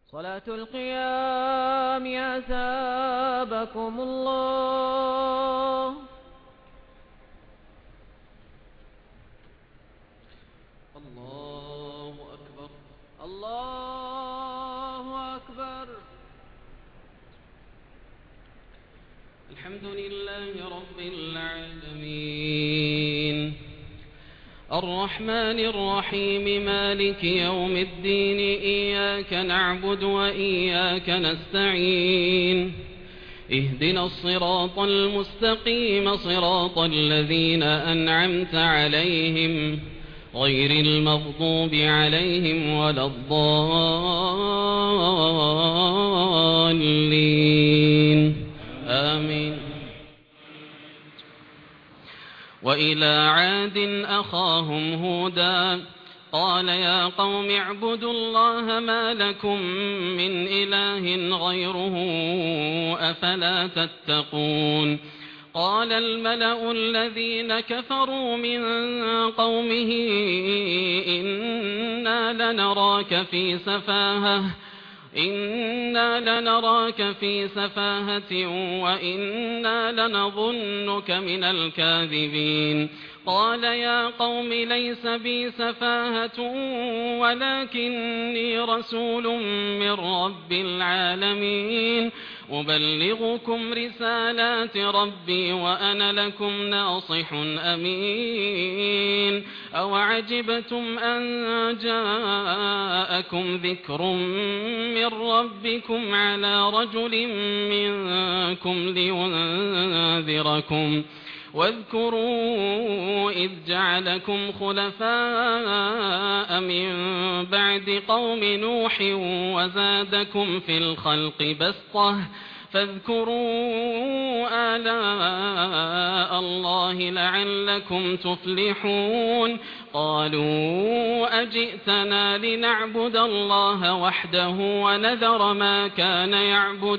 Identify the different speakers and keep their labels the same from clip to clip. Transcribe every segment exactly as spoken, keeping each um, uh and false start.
Speaker 1: صلاة القيام أثابكم الله.
Speaker 2: الله أكبر
Speaker 1: الله أكبر.
Speaker 2: الحمد لله رب العالمين الرحمن الرحيم مالك يوم الدين إياك نعبد وإياك نستعين اهدنا الصراط المستقيم صراط الذين أنعمت عليهم غير المغضوب عليهم ولا الضالين آمين. وإلى عاد أخاهم هودا قال يا قوم اعبدوا الله ما لكم من إله غيره أفلا تتقون. قال الملأ الذين كفروا من قومه إنا لنراك في سفاهة إنا لنراك في سفاهة وإنا لنظنك من الكاذبين. قال يا قوم ليس بي سفاهة ولكني رسول من رب العالمين أبلغكم رسالات ربي وأنا لكم ناصح أمين. أوعجبتم أن جاءكم ذكر من ربكم على رجل منكم لينذركم واذكروا إذ جعلكم خلفاء من بعد قوم نوح وزادكم في الخلق بسطة فاذكروا آلاء الله لعلكم تفلحون. قالوا أجئتنا لنعبد الله وحده ونذر ما كان يعبد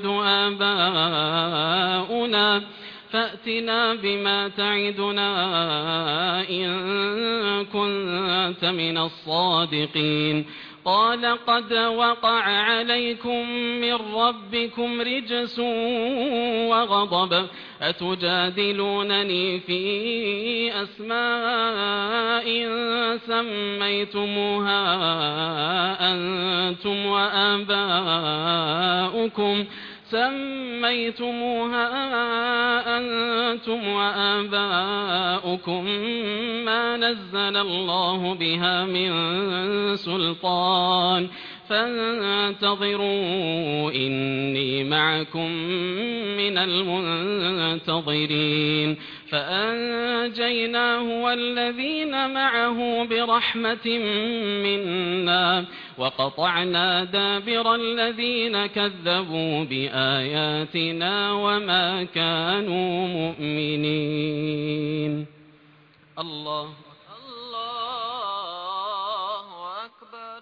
Speaker 2: آباؤنا فأتنا بما تعدنا إن كنت من الصادقين. قال قد وقع عليكم من ربكم رجس وغضب أتجادلونني في أسماء سميتموها أنتم وآباؤكم سميتموها أنتم وآباؤكم ما نزل الله بها من سلطان فانتظروا إني معكم من المنتظرين. فأنجيناه والذين معه برحمة منا وقطعنا دابر الذين كذبوا بآياتنا وما كانوا مؤمنين. الله
Speaker 1: الله أكبر.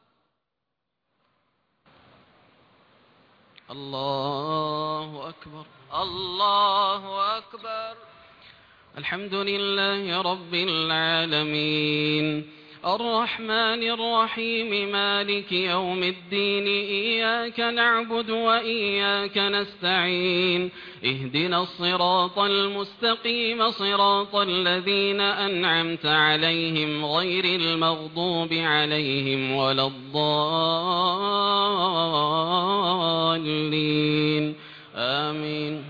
Speaker 2: الله أكبر
Speaker 1: الله أكبر.
Speaker 2: الحمد لله رب العالمين الرحمن الرحيم مالك يوم الدين إياك نعبد وإياك نستعين اهدنا الصراط المستقيم صراط الذين أنعمت عليهم غير المغضوب عليهم ولا الضالين آمين.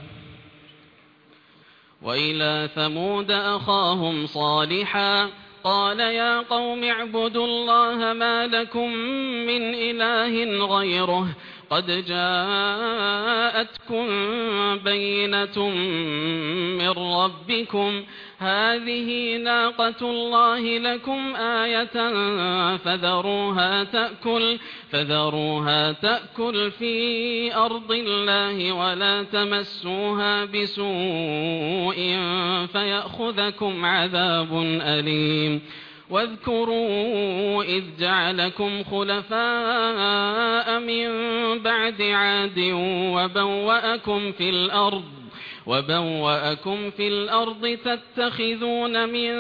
Speaker 2: وإلى ثمود أخاهم صالحا قال يا قوم اعبدوا الله ما لكم من إله غيره قد جاءتكم بينة من ربكم هذه ناقة الله لكم آية فذروها تأكل فذروها تأكل في أرض الله ولا تمسوها بسوء فيأخذكم عذاب أليم. واذكروا إذ جعلكم خلفاء من بعد عاد وبوأكم في الأرض وبوأكم في الأرض تتخذون من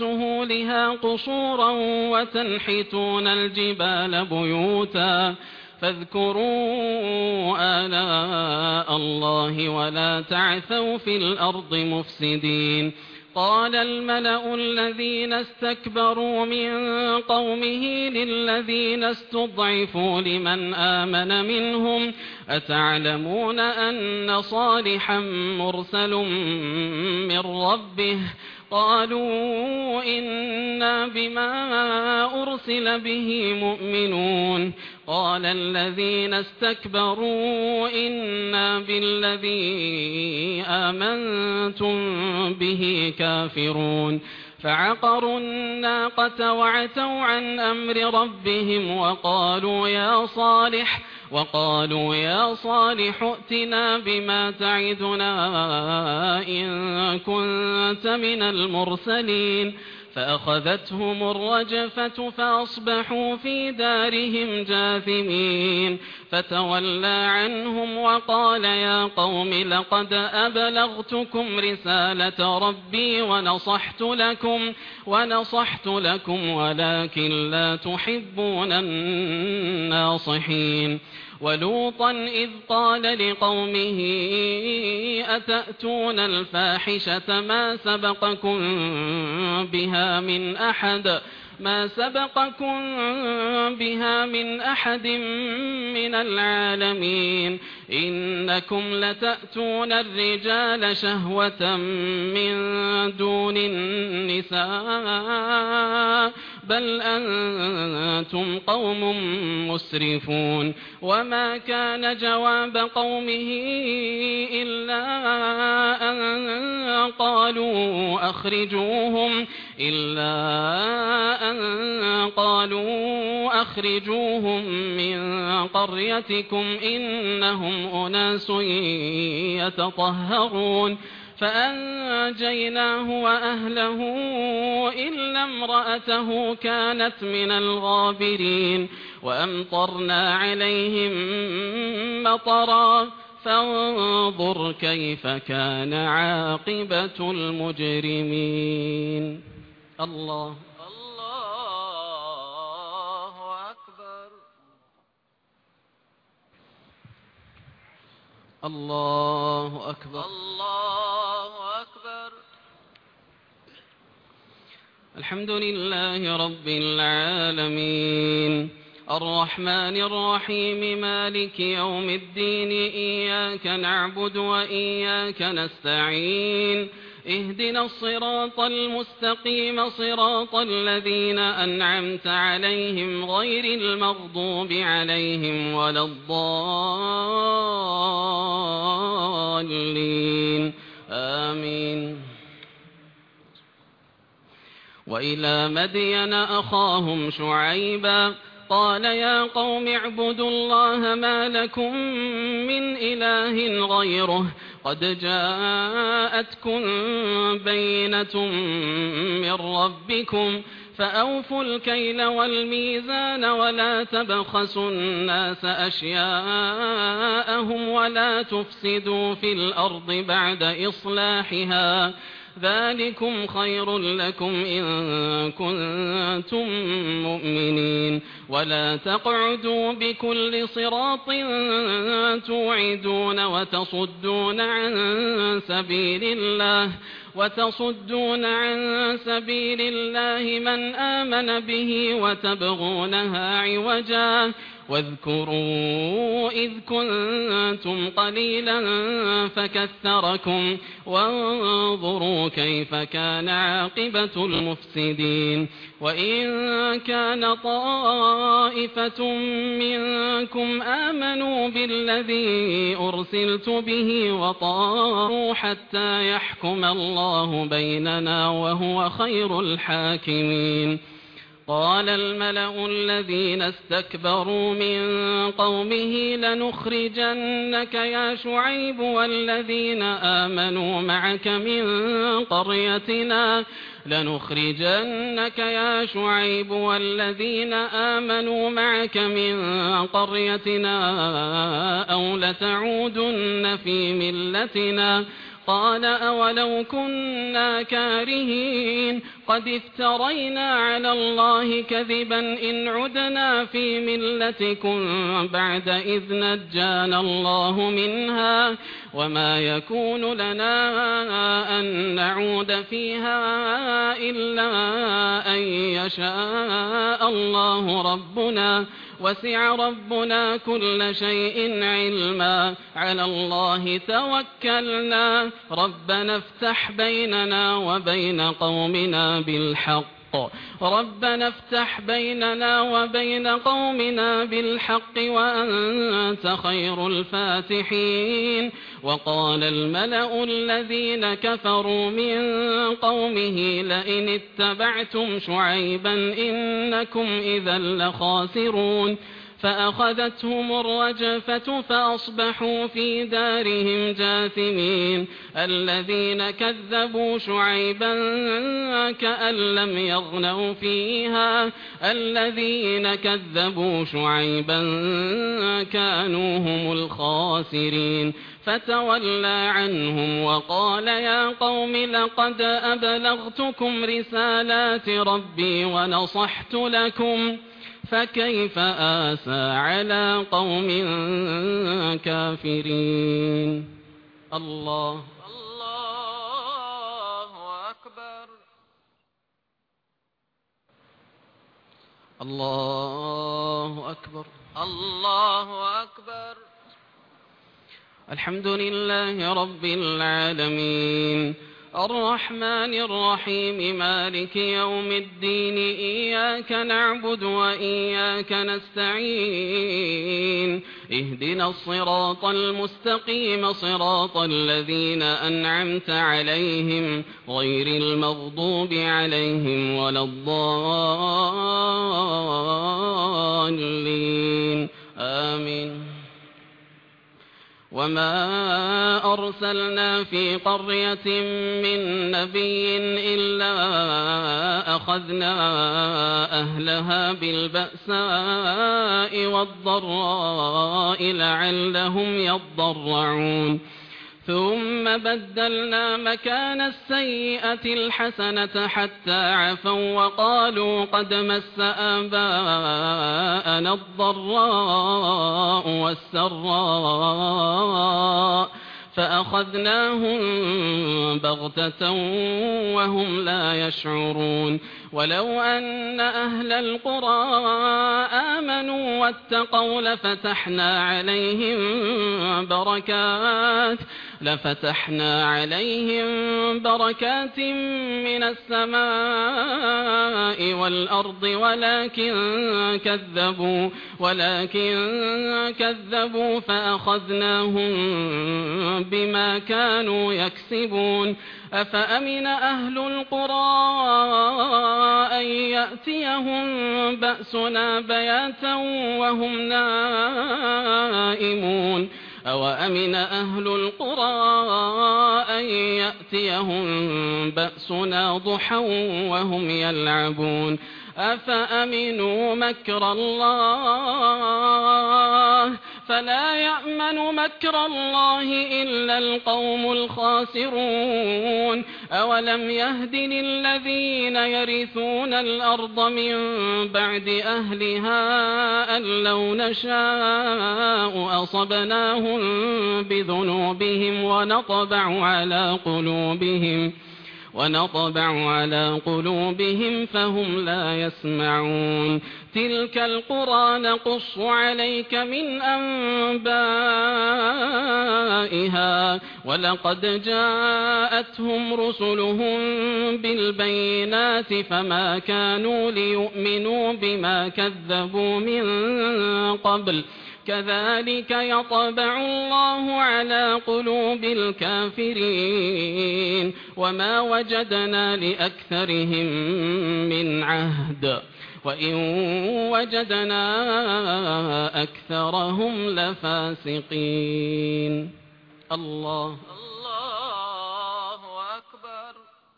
Speaker 2: سهولها قصورا وتنحتون الجبال بيوتا فاذكروا آلاء الله ولا تعثوا في الأرض مفسدين قال الملأ الذين استكبروا من قومه للذين استضعفوا لمن آمن منهم أتعلمون أن صالحا مرسل من ربه قالوا إنا بما أرسل به مؤمنون قال الذين استكبروا إنا بالذي آمنتم به كافرون فعقروا الناقة وعتوا عن أمر ربهم وقالوا يا صالح وقالوا يا صالح ائتنا بما تعدنا إن كنت من المرسلين فأخذتهم الرجفة فأصبحوا في دارهم جاثمين فتولى عنهم وقال يا قوم لقد أبلغتكم رسالة ربي ونصحت لكم ونصحت لكم ولكن لا تحبون الناصحين ولوطا إذ قال لقومه أتأتون الفاحشة ما سبقكم بها من أحد ما سبقكم بها من أحد من العالمين إنكم لتأتون الرجال شهوة من دون النساء بل أنتم قوم مسرفون وما كان جواب قومه إلا أن قالوا أخرجوهم إلا أن قالوا أخرجوهم من قريتكم إنهم أناس يتطهرون فأنجيناه وأهله إلا امرأته كانت من الغابرين وأمطرنا عليهم مطرا فانظر كيف كان عاقبة المجرمين الله الله أكبر
Speaker 1: الله أكبر.
Speaker 2: الحمد لله رب العالمين الرحمن الرحيم مالك يوم الدين إياك نعبد وإياك نستعين اهدنا الصراط المستقيم صراط الذين أنعمت عليهم غير المغضوب عليهم ولا الضالين آمين. وإلى مدين أخاهم شعيبا قال يا قوم اعبدوا الله ما لكم من إله غيره قد جاءتكم بينة من ربكم فأوفوا الكيل والميزان ولا تبخسوا الناس أشياءهم ولا تفسدوا في الأرض بعد إصلاحها ذلكم خير لكم إن كنتم مؤمنين ولا تقعدوا بكل صراط توعدون وتصدون عن سبيل الله وتصدون عن سبيل الله من آمن به وتبغونها عوجا واذكروا إذ كنتم قليلا فكثركم وانظروا كيف كان عاقبة المفسدين وإن كان طائفة منكم آمنوا بالذي أرسلت به وطاروا حتى يحكم الله بيننا وهو خير الحاكمين قال الملأ الذين استكبروا من قومه لنخرجنك يا شعيب والذين آمنوا معك من قريتنا لنخرجنك يا شعيب والذين آمنوا معك من قريتنا أو لتعودن في ملتنا قال أولو كنا كارهين قد افترينا على الله كذبا إن عدنا في ملتكم بعد إذ نجانا الله منها وما يكون لنا أن نعود فيها إلا أن يشاء الله ربنا وسع ربنا كل شيء علما على الله توكلنا ربنا افتح بيننا وبين قومنا بالحق ربنا افتح بيننا وبين قومنا بالحق وأنت خير الفاتحين وقال الملأ الذين كفروا من قومه لئن اتبعتم شعيبا إنكم إذا لخاسرون فأخذتهم الرجفة فأصبحوا في دارهم جاثمين الذين كذبوا شعيبا كأن لم يغنوا فيها الذين كذبوا شعيبا كانوا هم الخاسرين فتولى عنهم وقال يا قوم لقد أبلغتكم رسالات ربي ونصحت لكم فكيف آسى على قوم كافرين الله
Speaker 1: الله أكبر
Speaker 2: الله أكبر
Speaker 1: الله أكبر
Speaker 2: الحمد لله رب العالمين الرحمن الرحيم مالك يوم الدين إياك نعبد وإياك نستعين اهدنا الصراط المستقيم صراط الذين أنعمت عليهم غير المغضوب عليهم ولا الضالين آمين وما أرسلنا في قرية من نبي إلا أخذنا أهلها بالبأساء والضراء لعلهم يضرعون ثم بدلنا مكان السيئة الحسنة حتى عفوا وقالوا قد مس آباءنا الضراء والسراء فأخذناهم بغتة وهم لا يشعرون ولو أن أهل القرى آمنوا واتقوا لفتحنا عليهم بركات لفتحنا عليهم بركات من السماء والأرض ولكن كذبوا ولكن كذبوا فأخذناهم بما كانوا يكسبون أفأمن أهل القرى أن يأتيهم بأسنا بياتا وهم نائمون أوأمن أهل القرى أن يأتيهم بأسنا ضحى وهم يلعبون أفأمنوا مكر الله فلا يأمن مكر الله إلا القوم الخاسرون أولم يهد للذين يرثون الأرض من بعد أهلها أن لو نشاء أصبناهم بذنوبهم ونطبع على قلوبهم ونطبع على قلوبهم فهم لا يسمعون تلك القرى نقص عليك من أنبائها ولقد جاءتهم رسلهم بالبينات فما كانوا ليؤمنوا بما كذبوا من قبل كذلك يطبع الله على قلوب الكافرين وما وجدنا لأكثرهم من عهد وإن وجدنا أكثرهم لفاسقين الله
Speaker 1: الله أكبر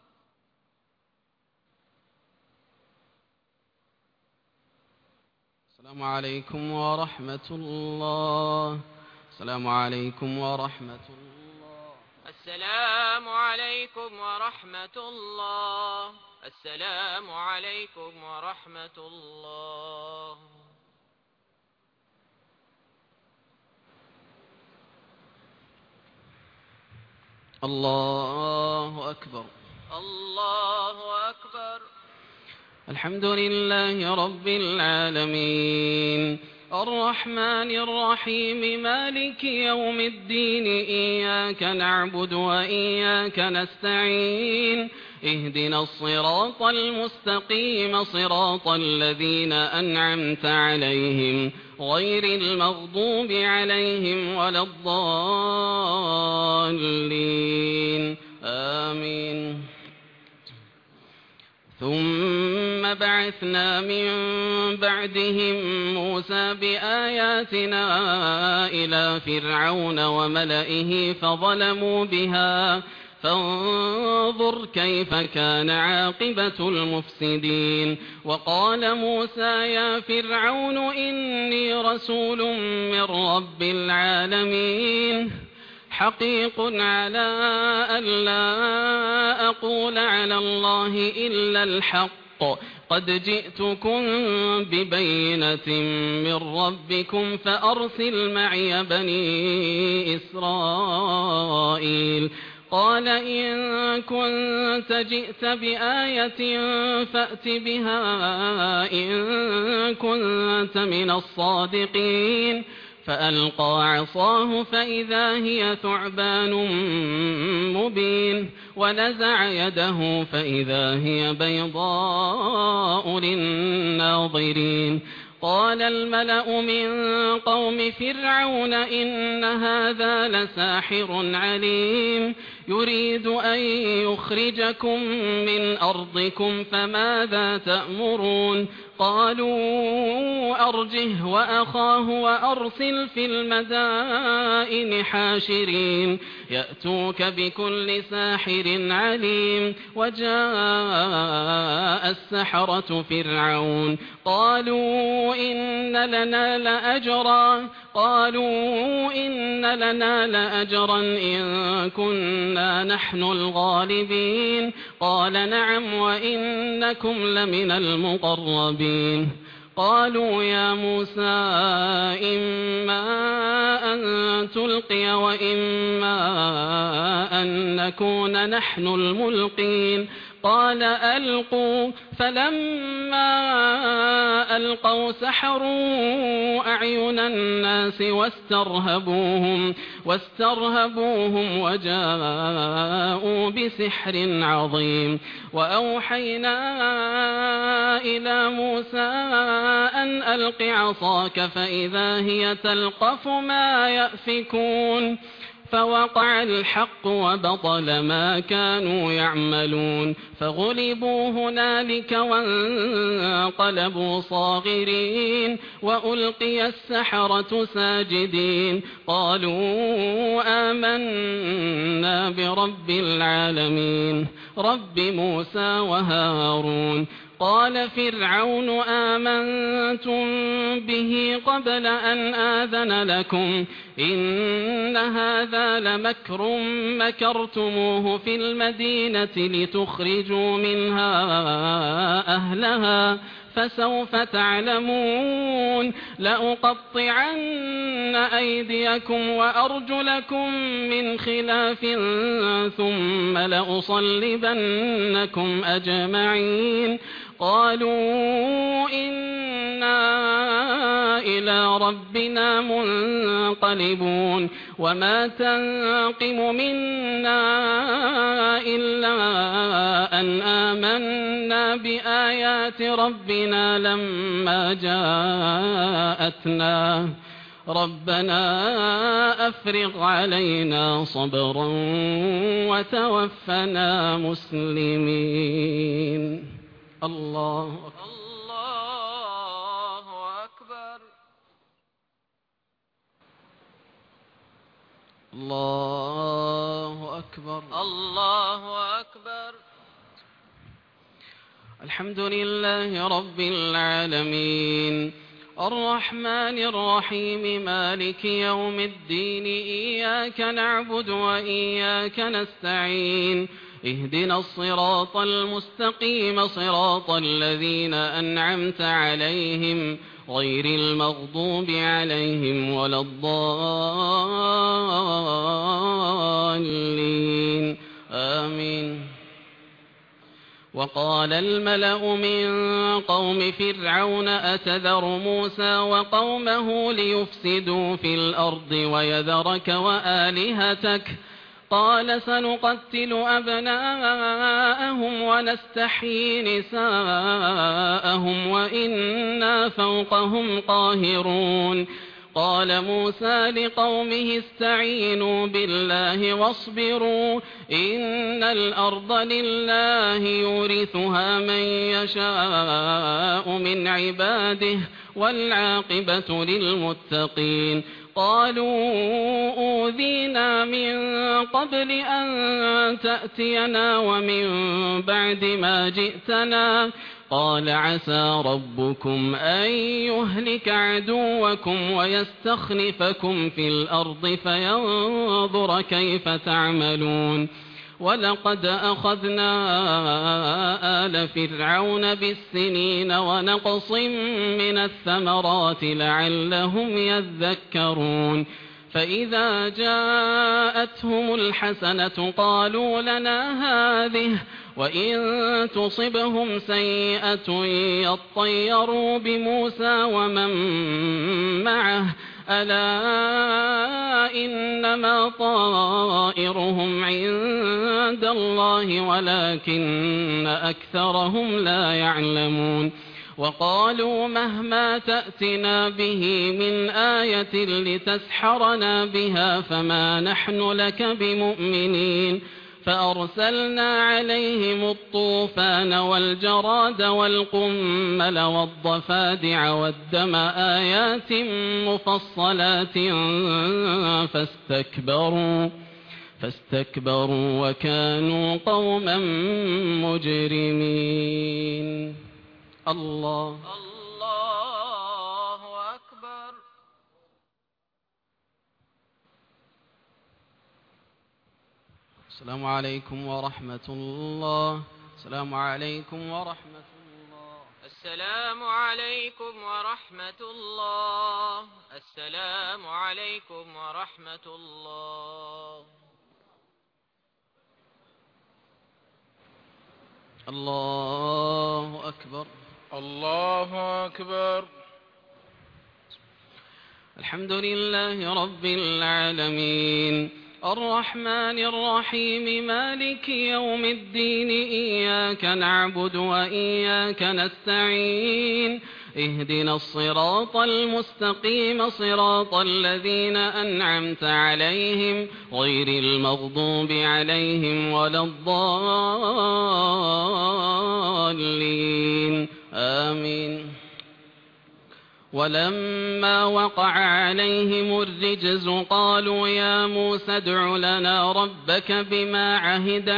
Speaker 2: السلام عليكم ورحمة الله السلام عليكم ورحمة الله
Speaker 1: السلام عليكم ورحمة الله. السلام عليكم ورحمة الله.
Speaker 2: الله أكبر.
Speaker 1: الله أكبر.
Speaker 2: الحمد لله رب العالمين الرحمن الرحيم مالك يوم الدين إياك نعبد وإياك نستعين اهدنا الصراط المستقيم صراط الذين أنعمت عليهم غير المغضوب عليهم ولا الضالين آمين. ثم بعثنا من بعدهم موسى بآياتنا إلى فرعون وملئه فظلموا بها فانظر كيف كان عاقبة المفسدين. وقال موسى يا فرعون إني رسول من رب العالمين حقيق على أن لا أقول على الله إلا الحق قد جئتكم ببينة من ربكم فأرسل معي بني إسرائيل. قال إن كنت جئت بآية فأت بها إن كنت من الصادقين. فألقى عصاه فإذا هي ثعبان مبين ونزع يده فإذا هي بيضاء للناظرين. قال الملأ من قوم فرعون إن هذا لساحر عليم يريد أن يخرجكم من أرضكم فماذا تأمرون. قالوا أرجه وأخاه وأرسل في المدائن حاشرين يأتوك بكل ساحر عليم. وجاء السحرة فرعون قالوا إن لنا لأجرا قالوا إن لنا لأجرا إن كنا نحن الغالبين. قال نعم وإنكم لمن المقربين. قالوا يا موسى إما أن تلقي وإما أن نكون نحن الملقين. قال ألقوا فلما ألقوا سحروا أعين الناس واسترهبوهم واسترهبوهم وجاءوا بسحر عظيم. وأوحينا إلى موسى أن ألق عصاك فإذا هي تلقف ما يأفكون. فوقع الحق وبطل ما كانوا يعملون فغلبوا هنالك وانقلبوا صاغرين وألقي السحرة ساجدين قالوا آمنا برب العالمين رب موسى وهارون. قال فرعون آمنتم به قبل أن آذن لكم إن هذا لمكر مكرتموه في المدينة لتخرجوا منها أهلها فسوف تعلمون. لأقطعن أيديكم وأرجلكم من خلاف ثم لأصلبنكم أجمعين. قالوا إنا إلى ربنا منقلبون. وما تنقم منا إلا أن آمنا بآيات ربنا لما جاءتنا ربنا أفرغ علينا صبرا وتوفنا مسلمين. الله أكبر.
Speaker 1: الله أكبر.
Speaker 2: الله أكبر.
Speaker 1: الله أكبر.
Speaker 2: الحمد لله رب العالمين الرحمن الرحيم مالك يوم الدين إياك نعبد وإياك نستعين اهدنا الصراط المستقيم صراط الذين أنعمت عليهم غير المغضوب عليهم ولا الضالين آمين. وقال الملأ من قوم فرعون أتذر موسى وقومه ليفسدوا في الأرض ويذرك وآلهتك قال سنقتل أبناءهم ونستحيي نساءهم وإنا فوقهم قاهرون قال موسى لقومه استعينوا بالله واصبروا إن الأرض لله يورثها من يشاء من عباده والعاقبة للمتقين قالوا أوذينا من قبل أن تأتينا ومن بعد ما جئتنا قال عسى ربكم أن يهلك عدوكم ويستخلفكم في الأرض فينظر كيف تعملون ولقد أخذنا آل فرعون بالسنين ونقص من الثمرات لعلهم يذكرون فإذا جاءتهم الحسنة قالوا لنا هذه وإن تصبهم سيئة يطيروا بموسى ومن معه ألا إنما طائرهم عند الله ولكن أكثرهم لا يعلمون وقالوا مهما تأتنا به من آية لتسحرنا بها فما نحن لك بمؤمنين فأرسلنا عليهم الطوفان والجراد والقمل والضفادع والدم آيات مفصلات فاستكبروا فاستكبروا وكانوا قوما مجرمين. الله
Speaker 1: الله أكبر.
Speaker 2: السلام عليكم ورحمة الله. السلام عليكم ورحمة الله.
Speaker 1: السلام عليكم ورحمة الله. السلام عليكم ورحمة الله.
Speaker 2: الله أكبر.
Speaker 3: الله أكبر.
Speaker 2: الحمد لله رب العالمين الرحمن الرحيم مالك يوم الدين إياك نعبد وإياك نستعين اهدنا الصراط المستقيم صراط الذين أنعمت عليهم غير المغضوب عليهم ولا الضالين آمين. ولما وقع عليهم الرجز قالوا يا موسى ادع لنا ربك بما عهد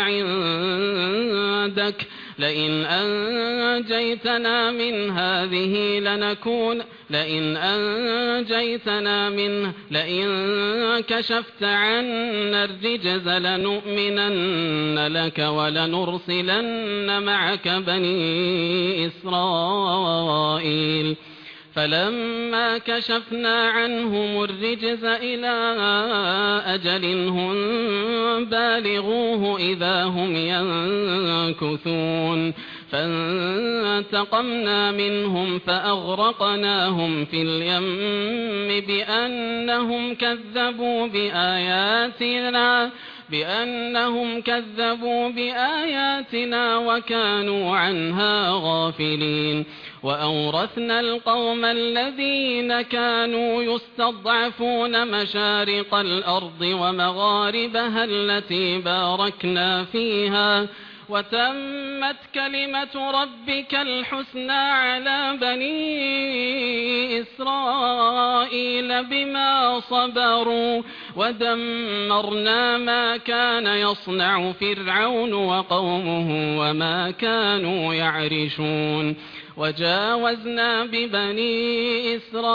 Speaker 2: عندك لئن أنجيتنا من هذه لنكون لئن أنجيتنا منه لئن كشفت عنا الرجز لنؤمنن لك ولنرسلن معك بني إسرائيل فلما كشفنا عنهم الرجز إلى أجل هم بالغوه إذا هم ينكثون فانتقمنا منهم فأغرقناهم في اليم بأنهم كذبوا بآياتنا بأنهم كذبوا بآياتنا وكانوا عنها غافلين وأورثنا القوم الذين كانوا يستضعفون مشارق الأرض ومغاربها التي باركنا فيها وتمت كلمة ربك الحسنى على بني إسرائيل بما صبروا ودمرنا ما كان يصنع فرعون وقومه وما كانوا يعرشون وجاوزنا ببني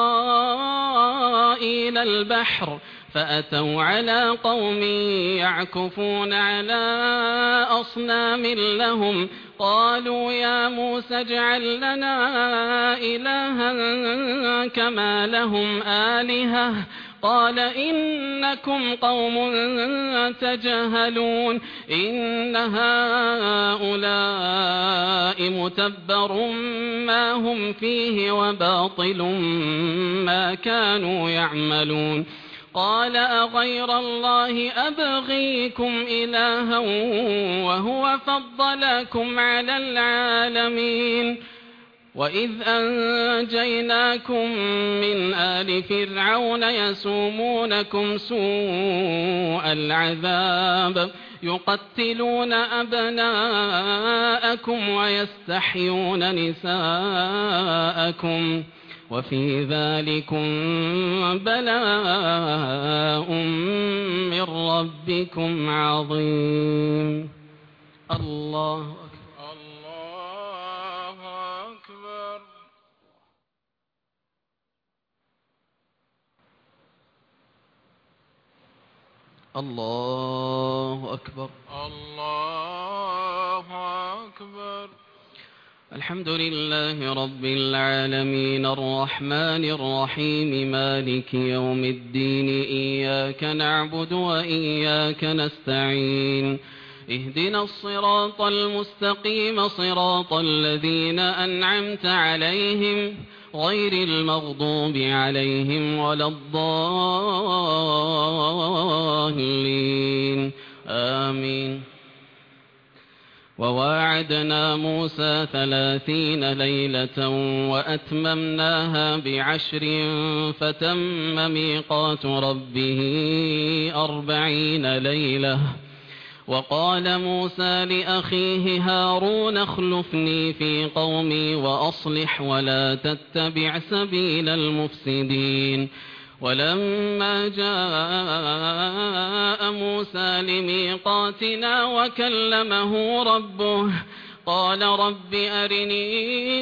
Speaker 2: إسرائيل البحر فأتوا على قوم يعكفون على أصنام لهم قالوا يا موسى اجعل لنا إلها كما لهم آلهة قال إنكم قوم تجهلون إن هؤلاء متبر ما هم فيه وباطل ما كانوا يعملون قال أغير الله أبغيكم إلها وهو فضلكم على العالمين وإذ أنجيناكم من آل فرعون يسومونكم سوء العذاب يقتلون أبناءكم ويستحيون نساءكم وفي ذلكم بلاء من ربكم عظيم. الله أكبر.
Speaker 3: الله أكبر.
Speaker 2: الله أكبر.
Speaker 3: الله أكبر.
Speaker 2: الحمد لله رب العالمين الرحمن الرحيم مالك يوم الدين إياك نعبد وإياك نستعين اهدنا الصراط المستقيم صراط الذين أنعمت عليهم غير المغضوب عليهم ولا الضالين آمين. وواعدنا موسى ثلاثين ليلة وأتممناها بعشر فتم ميقات ربه أربعين ليلة وقال موسى لأخيه هارون اخلفني في قومي وأصلح ولا تتبع سبيل المفسدين ولما جاء موسى لميقاتنا وكلمه ربه قال رب أرني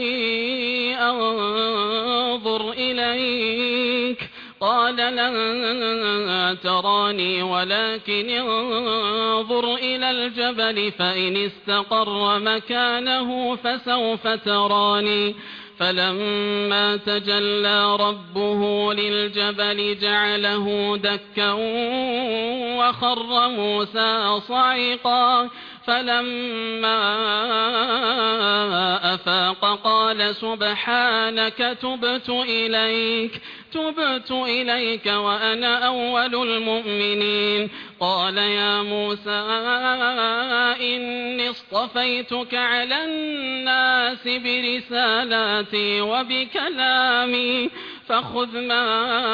Speaker 2: أنظر إليك قال لن تراني ولكن انظر إلى الجبل فإن استقر مكانه فسوف تراني فلما تجلى ربه للجبل جعله دكا وخر موسى صعقا فلما أفاق قال سبحانك تبت إليك تبت إليك وأنا أول المؤمنين قال يا موسى إني اصطفيتك على الناس برسالاتي وبكلامي فخذ ما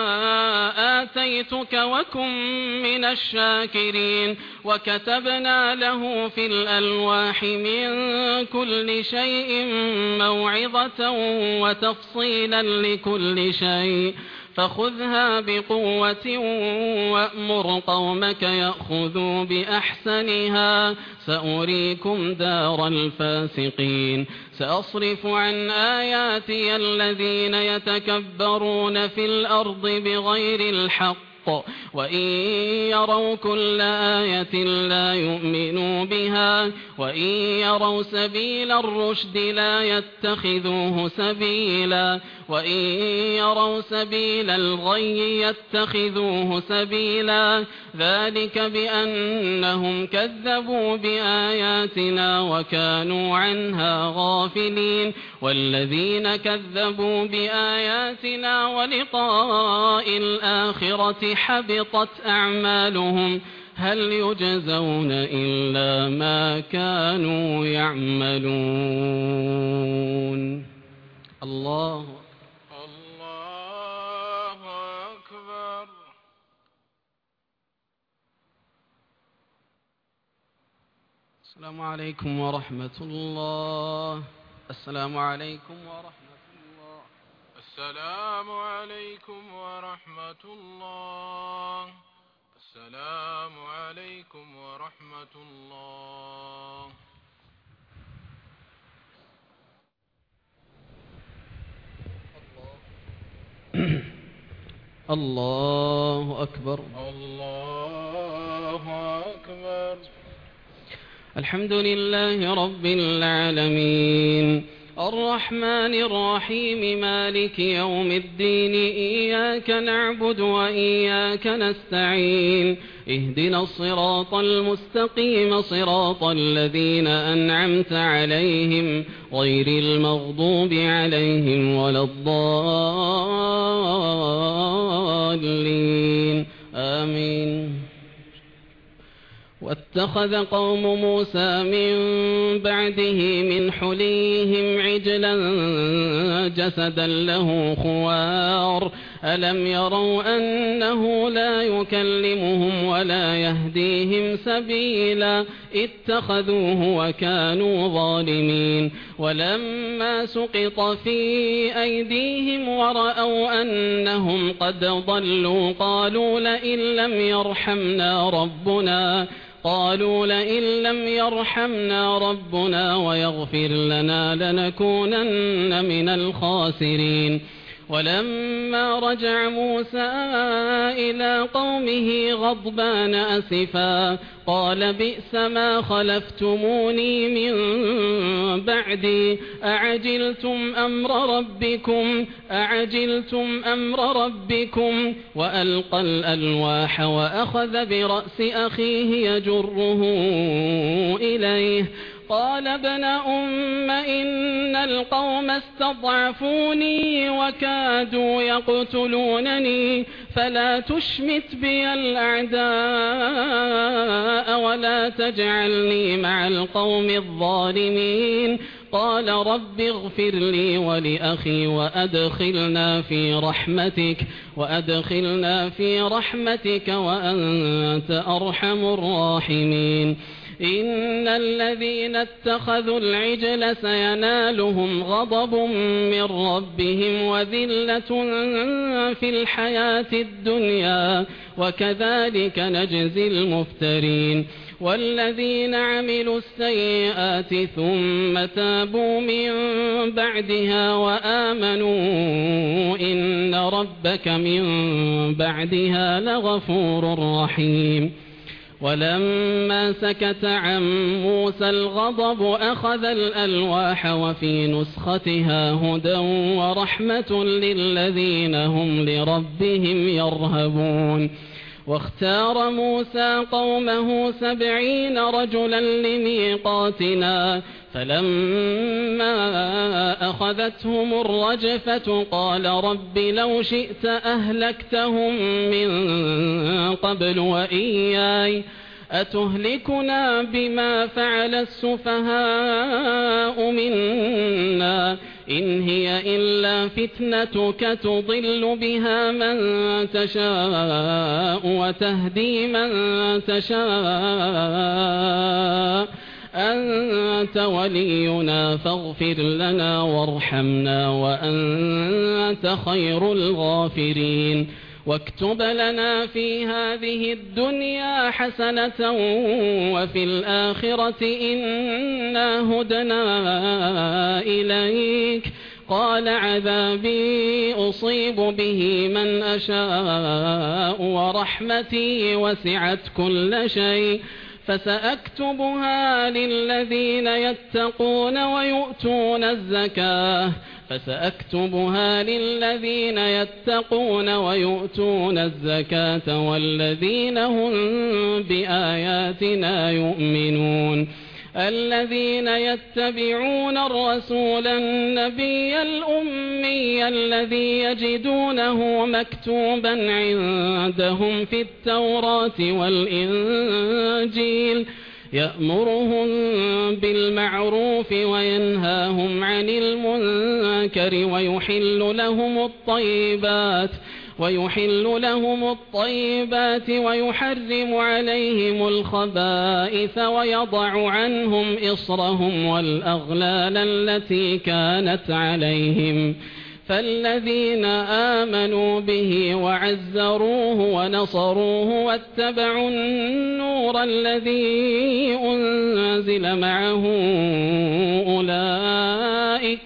Speaker 2: آتيتك وكن من الشاكرين وكتبنا له في الألواح من كل شيء موعظة وتفصيلا لكل شيء فخذها بقوة وأمر قومك يأخذوا بأحسنها سأريكم دار الفاسقين سأصرف عن آياتي الذين يتكبرون في الأرض بغير الحق وإن يروا كل آية لا يؤمنوا بها وإن يروا سبيل الرشد لا يتخذوه سبيلا وإن يروا سبيل الغي يتخذوه سبيلا ذلك بأنهم كذبوا بآياتنا وكانوا عنها غافلين والذين كذبوا بآياتنا ولقاء الآخرة حبطت أعمالهم هل يجزون إلا ما كانوا يعملون. الله
Speaker 3: الله أكبر.
Speaker 2: السلام عليكم ورحمة الله. السلام عليكم ورحمة الله.
Speaker 3: السلام عليكم ورحمة الله. السلام عليكم ورحمة الله.
Speaker 2: الله أكبر.
Speaker 3: الله أكبر.
Speaker 2: الحمد لله رب العالمين الرحمن الرحيم مالك يوم الدين إياك نعبد وإياك نستعين اهدنا الصراط المستقيم صراط الذين أنعمت عليهم غير المغضوب عليهم ولا الضالين آمين. واتخذ قوم موسى من بعده من حليهم عجلا جسدا له خوار ألم يروا أنه لا يكلمهم ولا يهديهم سبيلا اتخذوه وكانوا ظالمين. ولما سقط في أيديهم ورأوا أنهم قد ضلوا قالوا لئن لم يرحمنا ربنا قالوا لئن لم يرحمنا ربنا ويغفر لنا لنكونن من الخاسرين. ولما رجع موسى إلى قومه غضبان أسفا قال بئس ما خلفتموني من بعدي أعجلتم أمر ربكم أعجلتم أمر ربكم وألقى الألواح وأخذ برأس أخيه يجره إليه قال ابن أم إن القوم استضعفوني وكادوا يقتلونني فلا تشمت بي الأعداء ولا تجعلني مع القوم الظالمين. قال رب اغفر لي ولأخي وأدخلنا في رحمتك وأدخلنا في رحمتك وأنت أرحم الراحمين. إن الذين اتخذوا العجل سينالهم غضب من ربهم وذلة في الحياة الدنيا وكذلك نجزي المفترين. والذين عملوا السيئات ثم تابوا من بعدها وآمنوا إن ربك من بعدها لغفور رحيم. ولما سكت عن موسى الغضب أخذ الألواح وفي نسختها هدى ورحمة للذين هم لربهم يرهبون. واختار موسى قومه سبعين رجلا لميقاتنا فلما أخذتهم الرجفة قال رب لو شئت أهلكتهم من قبل وإياي أتهلكنا بما فعل السفهاء منا إن هي إلا فتنتك تضل بها من تشاء وتهدي من تشاء أنت ولينا فاغفر لنا وارحمنا وأنت خير الغافرين. واكتب لنا في هذه الدنيا حسنة وفي الآخرة إنا هدنا إليك. قال عذابي أصيب به من أشاء ورحمتي وسعت كل شيء فسأكتبها للذين يتقون ويؤتون الزكاة فسأكتبها للذين يتقون ويؤتون الزكاة والذين هم بآياتنا يؤمنون. الذين يتبعون الرسول النبي الأمي الذي يجدونه مكتوبا عندهم في التوراة والإنجيل يأمرهم بالمعروف وينهاهم عن المنكر ويحل لهم الطيبات ويحل لهم الطيبات ويحرم عليهم الخبائث ويضع عنهم إصرهم والأغلال التي كانت عليهم فالذين آمنوا به وعزروه ونصروه واتبعوا النور الذي أنزل معه أولئك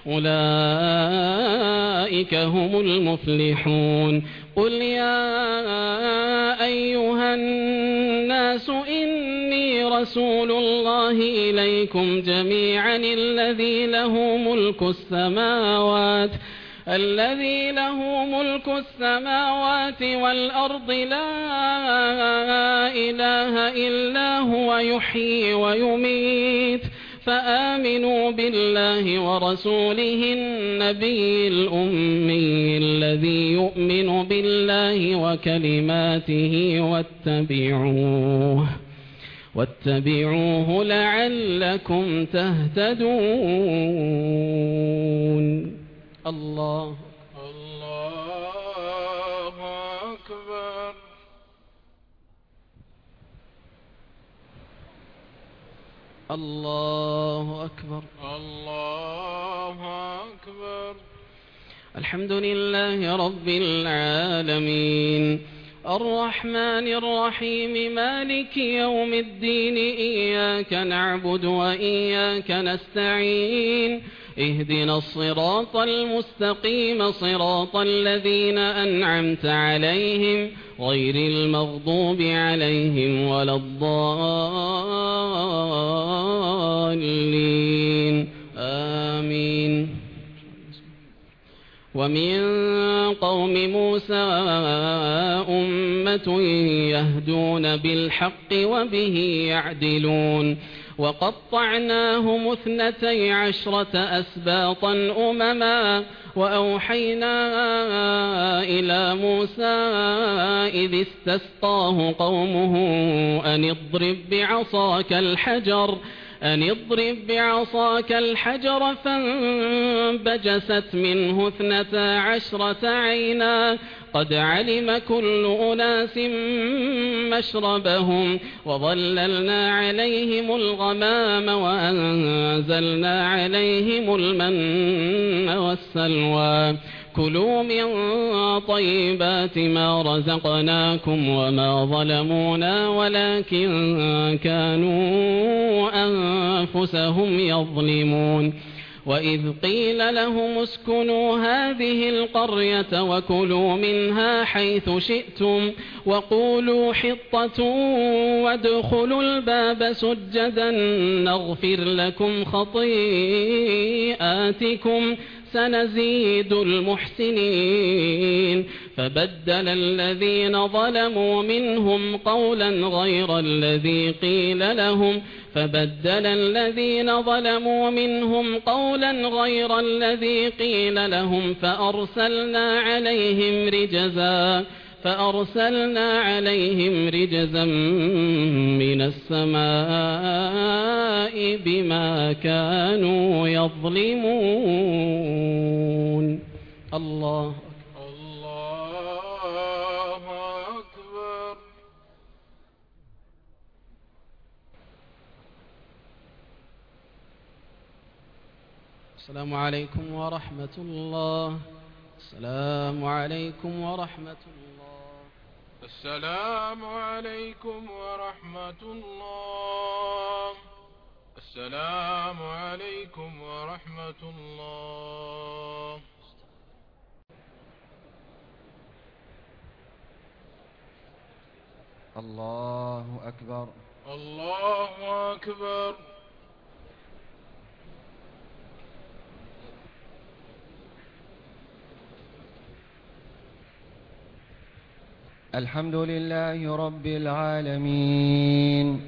Speaker 2: أولئك هم المفلحون قل يا أيها الناس إني رسول الله إليكم جميعا الذي له ملك السماوات الذي له ملك السماوات والأرض لا إله إلا هو يحيي ويميت فآمنوا بالله ورسوله النبي الأمي الذي يؤمن بالله وكلماته واتبعوه واتبعوه لعلكم تهتدون. الله
Speaker 3: الله أكبر.
Speaker 2: الله أكبر.
Speaker 3: الله أكبر.
Speaker 2: الحمد لله رب العالمين الرحمن الرحيم مالك يوم الدين إياك نعبد وإياك نستعين اهدنا الصراط المستقيم صراط الذين أنعمت عليهم غير المغضوب عليهم ولا الضالين آمين. ومن قوم موسى أمة يهدون بالحق وبه يعدلون وقطعناهم اثنتي عشرة أسباطا أمما وأوحينا إلى موسى إذ استسقاه قومه أن اضرب بعصاك الحجر أن اضرب بعصاك الحجر فانبجست منه اثنتا عشرة عينا قد علم كل أناس مشربهم وظللنا عليهم الغمام وأنزلنا عليهم المن والسلوى كلوا من طيبات ما رزقناكم وما ظلمونا ولكن كانوا أنفسهم يظلمون. وإذ قيل لهم اسكنوا هذه القرية وكلوا منها حيث شئتم وقولوا حطة وادخلوا الباب سجدا نغفر لكم خطيئاتكم سنزيد المحسنين. فبدل الذين ظلموا منهم قولا غير الذي قيل لهم فبدل الذين ظلموا منهم قولا غير الذي قيل لهم فأرسلنا عليهم رجزا فأرسلنا عليهم رجزا من السماء بما كانوا يظلمون. الله
Speaker 3: الله أكبر.
Speaker 2: السلام عليكم ورحمة الله. السلام عليكم ورحمة الله.
Speaker 3: السلام عليكم ورحمة الله. السلام عليكم ورحمة الله.
Speaker 4: الله أكبر.
Speaker 3: الله أكبر.
Speaker 4: الحمد لله رب العالمين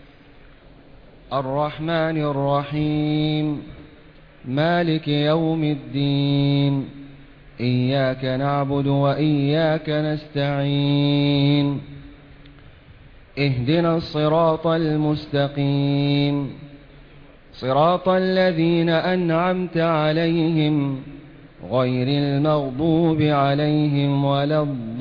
Speaker 4: الرحمن الرحيم مالك يوم الدين إياك نعبد وإياك نستعين اهدنا الصراط المستقيم صراط الذين أنعمت عليهم غير المغضوب عليهم ولا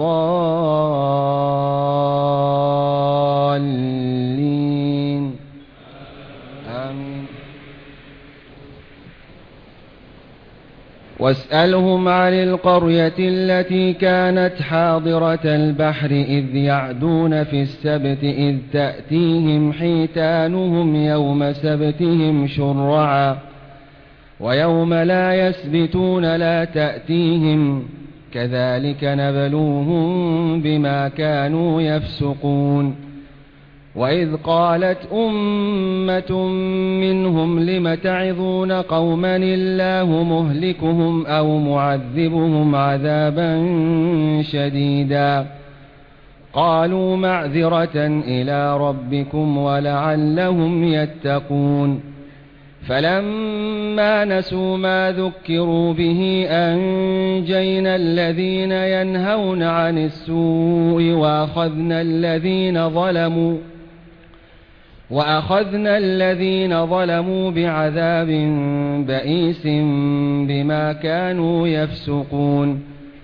Speaker 4: الضالين آمين. واسألهم عن القرية التي كانت حاضرة البحر إذ يعدون في السبت إذ تأتيهم حيتانهم يوم سبتهم شرعا ويوم لا يسبتون لا تأتيهم كذلك نبلوهم بما كانوا يفسقون وإذ قالت أمة منهم لم تعظون قوما الله مهلكهم أو معذبهم عذابا شديدا قالوا معذرة إلى ربكم ولعلهم يتقون فلما نسوا ما ذكروا به أنجينا الذين ينهون عن السوء وأخذنا الذين ظلموا وأخذنا الذين ظلموا بعذاب بئيس بما كانوا يفسقون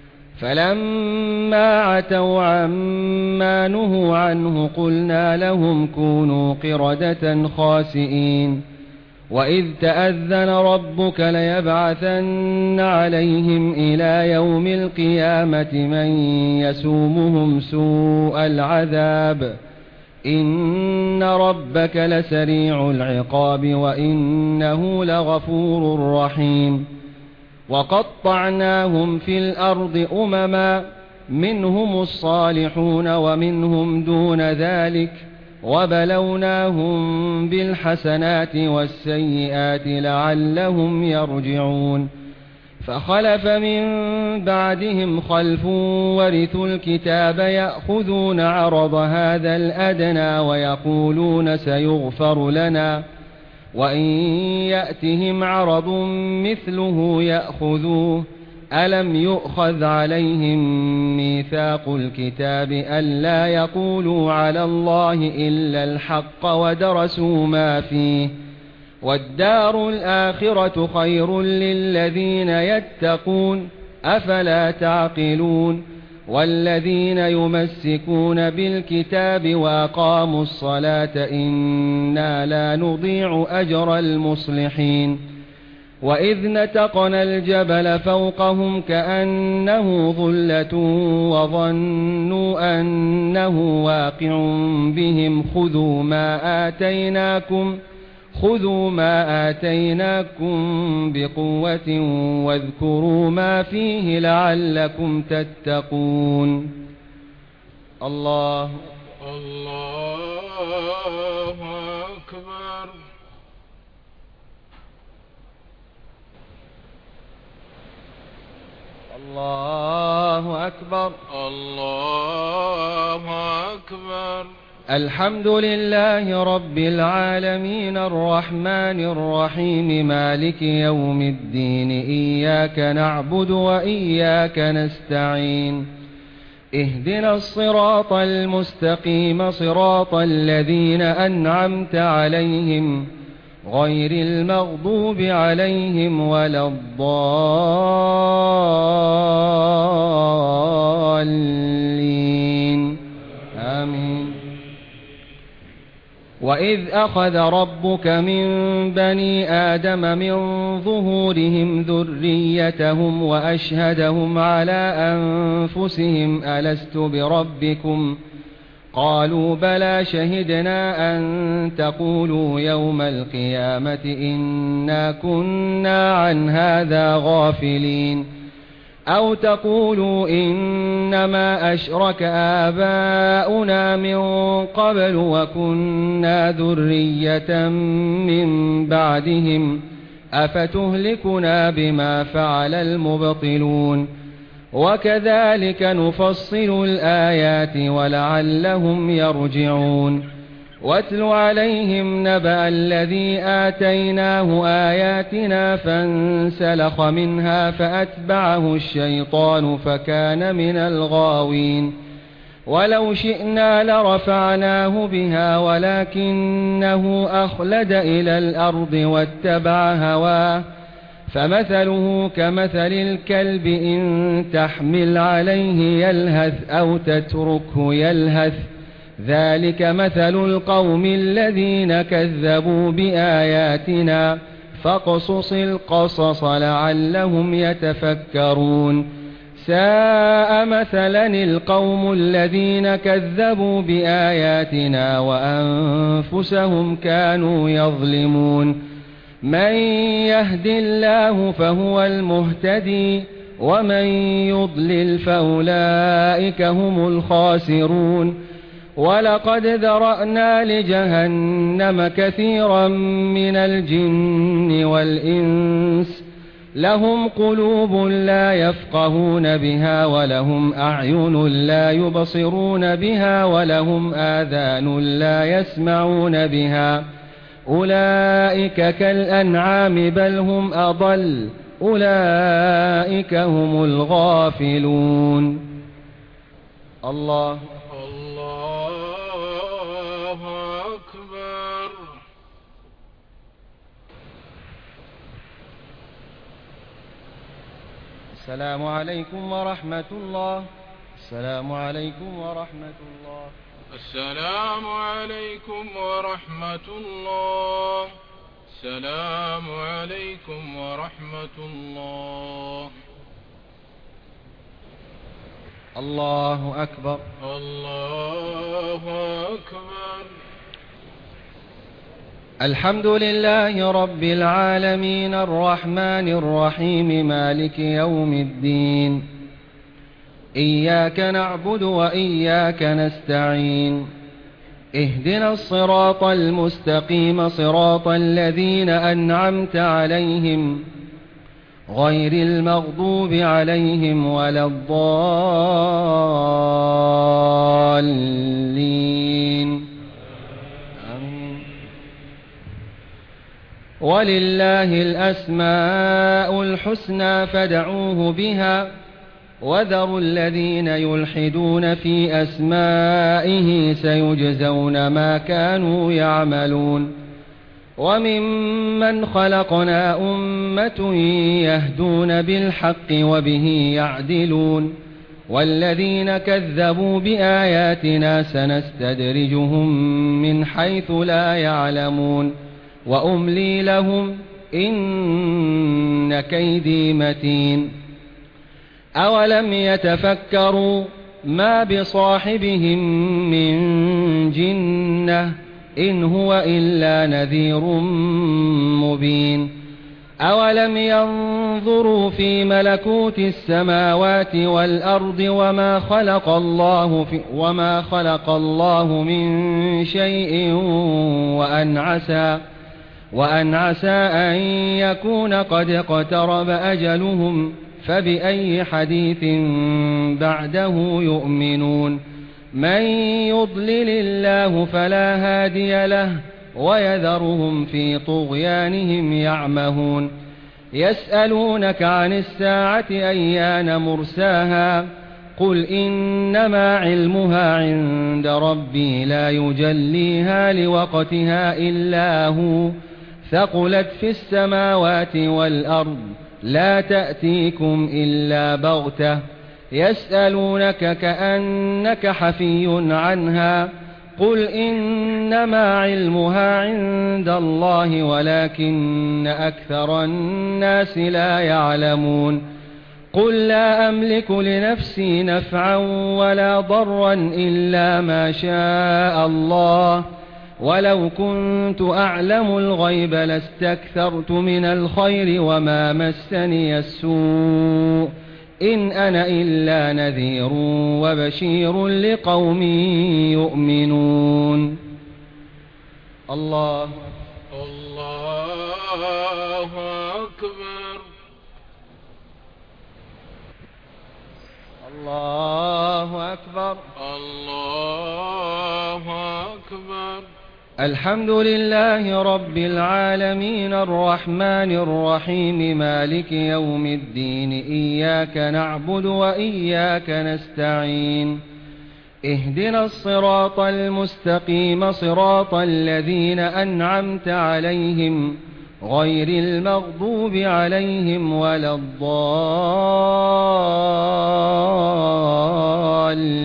Speaker 4: فلما عتوا عما نهوا عنه قلنا لهم كونوا قردة خاسئين وإذ تأذن ربك ليبعثن عليهم إلى يوم القيامة من يسومهم سوء العذاب إن ربك لسريع العقاب وإنه لغفور رحيم وقطعناهم في الأرض أمما منهم الصالحون ومنهم دون ذلك وبلوناهم بالحسنات والسيئات لعلهم يرجعون فخلف من بعدهم خلف ورثوا الكتاب يأخذون عرض هذا الأدنى ويقولون سيغفر لنا وإن يأتهم عرض مثله يأخذوه ألم يؤخذ عليهم ميثاق الكتاب ألا يقولوا على الله إلا الحق ودرسوا ما فيه والدار الآخرة خير للذين يتقون أفلا تعقلون والذين يمسكون بالكتاب وأقاموا الصلاة إنا لا نضيع أجر المصلحين وإذ نتقنا الجبل فوقهم كأنه ظلة وظنوا أنه واقع بهم خذوا ما آتيناكم خذوا ما آتيناكم بقوة واذكروا ما فيه لعلكم تتقون الله
Speaker 3: الله أكبر
Speaker 4: الله أكبر
Speaker 3: الله أكبر
Speaker 4: الحمد لله رب العالمين الرحمن الرحيم مالك يوم الدين إياك نعبد وإياك نستعين اهدنا الصراط المستقيم صراط الذين أنعمت عليهم غير المغضوب عليهم ولا الضالين آمين وإذ أخذ ربك من بني آدم من ظهورهم ذريتهم وأشهدهم على أنفسهم ألست بربكم قالوا بلى شهدنا أن تقولوا يوم القيامة إنا كنا عن هذا غافلين أو تقولوا إنما أشرك آباؤنا من قبل وكنا ذرية من بعدهم أفتهلكنا بما فعل المبطلون وكذلك نفصل الآيات ولعلهم يرجعون واتل عليهم نبأ الذي آتيناه آياتنا فانسلخ منها فأتبعه الشيطان فكان من الغاوين ولو شئنا لرفعناه بها ولكنه أخلد إلى الأرض واتبع هواه فمثله كمثل الكلب إن تحمل عليه يلهث أو تتركه يلهث ذلك مثل القوم الذين كذبوا بآياتنا فاقصص القصص لعلهم يتفكرون ساء مثلا القوم الذين كذبوا بآياتنا وأنفسهم كانوا يظلمون من يهد الله فهو المهتدي ومن يضلل فأولئك هم الخاسرون ولقد ذرأنا لجهنم كثيرا من الجن والإنس لهم قلوب لا يفقهون بها ولهم أعين لا يبصرون بها ولهم آذان لا يسمعون بها أولئك كالأنعام بل هم أضل أولئك هم الغافلون. الله
Speaker 3: الله أكبر.
Speaker 4: السلام عليكم ورحمة الله. السلام عليكم ورحمة الله.
Speaker 3: السلام عليكم ورحمة الله. السلام عليكم ورحمة الله.
Speaker 4: الله أكبر.
Speaker 3: الله أكبر.
Speaker 4: الحمد لله رب العالمين الرحمن الرحيم مالك يوم الدين إياك نعبد وإياك نستعين اهدنا الصراط المستقيم صراط الذين أنعمت عليهم غير المغضوب عليهم ولا الضالين آمين. ولله الأسماء الحسنى فادعوه بها وذروا الذين يلحدون في أسمائه سيجزون ما كانوا يعملون وممن خلقنا أمة يهدون بالحق وبه يعدلون والذين كذبوا بآياتنا سنستدرجهم من حيث لا يعلمون وأملي لهم إن كيدي متين أولم يتفكروا ما بصاحبهم من جنة إن هو إلا نذير مبين أولم ينظروا في ملكوت السماوات والأرض وما خلق الله في وما خلق الله من شيء وأن عسى وأن عسى أن يكون قد اقترب أجلهم فبأي حديث بعده يؤمنون من يضلل الله فلا هادي له ويذرهم في طغيانهم يعمهون يسألونك عن الساعة أيان مرساها قل إنما علمها عند ربي لا يجليها لوقتها إلا هو ثقلت في السماوات والأرض لا تأتيكم إلا بغتة يسألونك كأنك حفي عنها قل إنما علمها عند الله ولكن أكثر الناس لا يعلمون قل لا أملك لنفسي نفعا ولا ضرا إلا ما شاء الله ولو كنت أعلم الغيب لاستكثرت من الخير وما مسني السوء إن أنا إلا نذير وبشير لقوم يؤمنون. الله
Speaker 3: الله أكبر.
Speaker 4: الله أكبر.
Speaker 3: الله أكبر.
Speaker 4: الحمد لله رب العالمين الرحمن الرحيم مالك يوم الدين إياك نعبد وإياك نستعين اهدنا الصراط المستقيم صراط الذين أنعمت عليهم غير المغضوب عليهم ولا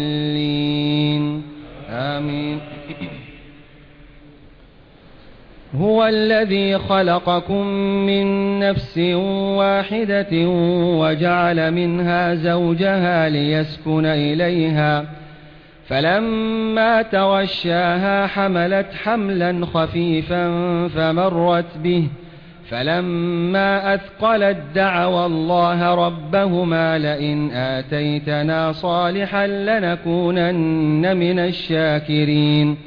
Speaker 4: الضالين آمين. هو الذي خلقكم من نفس واحدة وجعل منها زوجها ليسكن إليها فلما تغشاها حملت حملا خفيفا فمرت به فلما أثقلت دعوا الله ربهما لئن آتيتنا صالحا لنكونن من الشاكرين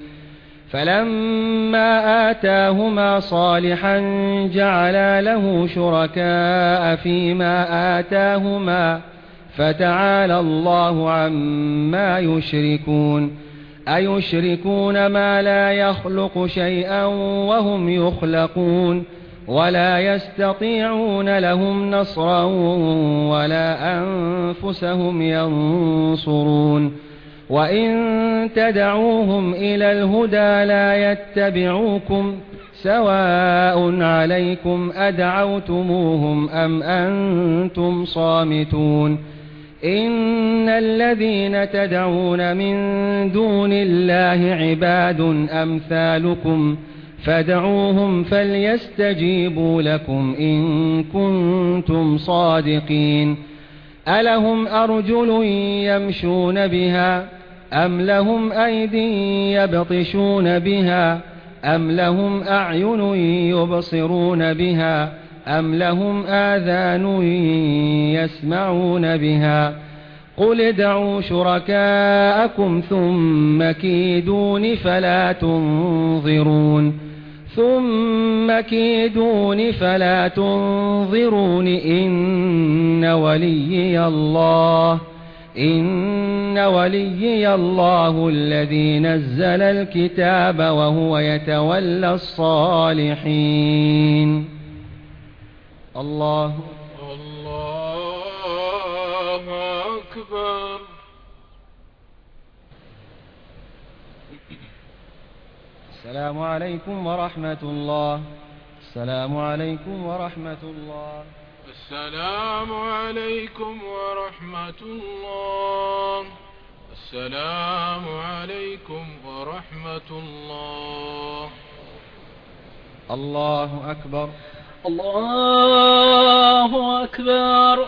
Speaker 4: فلما آتاهما صالحا جعلا له شركاء فيما آتاهما فتعالى الله عما يشركون أيشركون ما لا يخلق شيئا وهم يخلقون ولا يستطيعون لهم نصرا ولا أنفسهم ينصرون وإن تدعوهم إلى الهدى لا يتبعوكم سواء عليكم أدعوتموهم أم أنتم صامتون إن الذين تدعون من دون الله عباد أمثالكم فادعوهم فليستجيبوا لكم إن كنتم صادقين ألهم أرجل يمشون بها أم لهم أيد يبطشون بها أم لهم أعين يبصرون بها أم لهم آذان يسمعون بها قل ادعوا شركاءكم ثم كيدون فلا تنظرون ثم كيدون فلا تنظرون إن وليي الله إن وليي الله الذي نزل الكتاب وهو يتولى الصالحين. الله
Speaker 3: الله أكبر.
Speaker 4: السلام عليكم ورحمة الله. السلام عليكم ورحمة الله.
Speaker 3: السلام عليكم ورحمة الله. السلام عليكم ورحمة الله.
Speaker 4: الله أكبر.
Speaker 2: الله أكبر.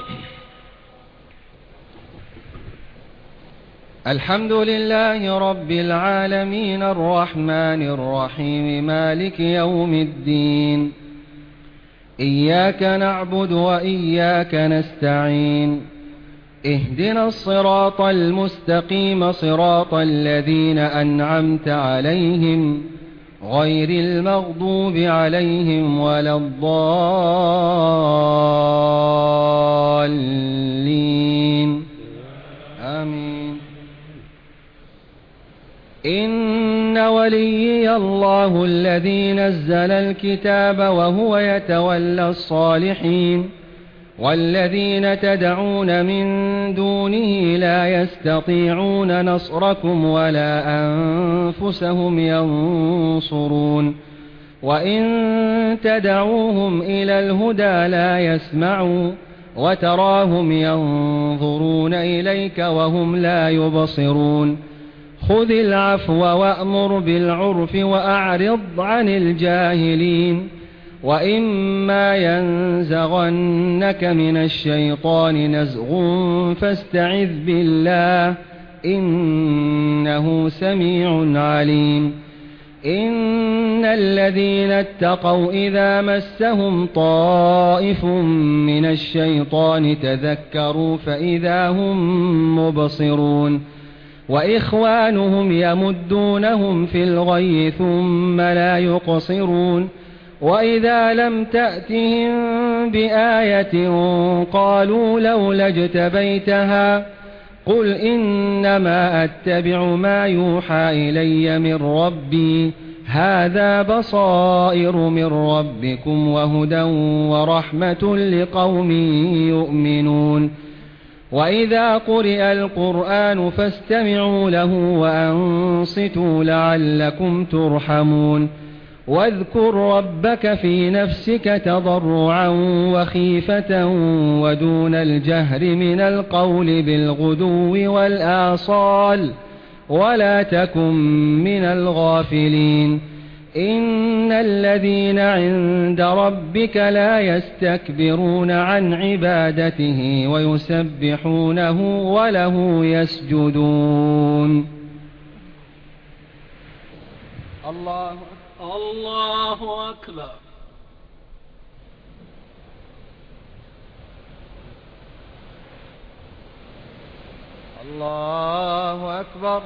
Speaker 4: الحمد لله رب العالمين الرحمن الرحيم مالك يوم الدين إياك نعبد وإياك نستعين اهدنا الصراط المستقيم صراط الذين أنعمت عليهم غير المغضوب عليهم ولا الضالين آمين. إن وليي الله الذي نزل الكتاب وهو يتولى الصالحين والذين تدعون من دونه لا يستطيعون نصركم ولا أنفسهم ينصرون وإن تدعوهم إلى الهدى لا يسمعوا وتراهم ينظرون إليك وهم لا يبصرون خذ العفو وأمر بالعرف وأعرض عن الجاهلين وإما ينزغنك من الشيطان نزغ فاستعذ بالله إنه سميع عليم. إن الذين اتقوا إذا مسهم طائف من الشيطان تذكروا فإذا هم مبصرون وإخوانهم يمدونهم في الغي ثم لا يقصرون وإذا لم تأتهم بآية قالوا لولا اجتبيتها قل إنما أتبع ما يوحى إلي من ربي هذا بصائر من ربكم وهدى ورحمة لقوم يؤمنون. وإذا قرئ القرآن فاستمعوا له وأنصتوا لعلكم ترحمون. واذكر ربك في نفسك تضرعا وخيفة ودون الجهر من القول بالغدو والآصال ولا تكن من الغافلين. إن الذين عند ربك لا يستكبرون عن عبادته ويسبحونه وله يسجدون. الله
Speaker 2: الله أكبر.
Speaker 4: الله أكبر.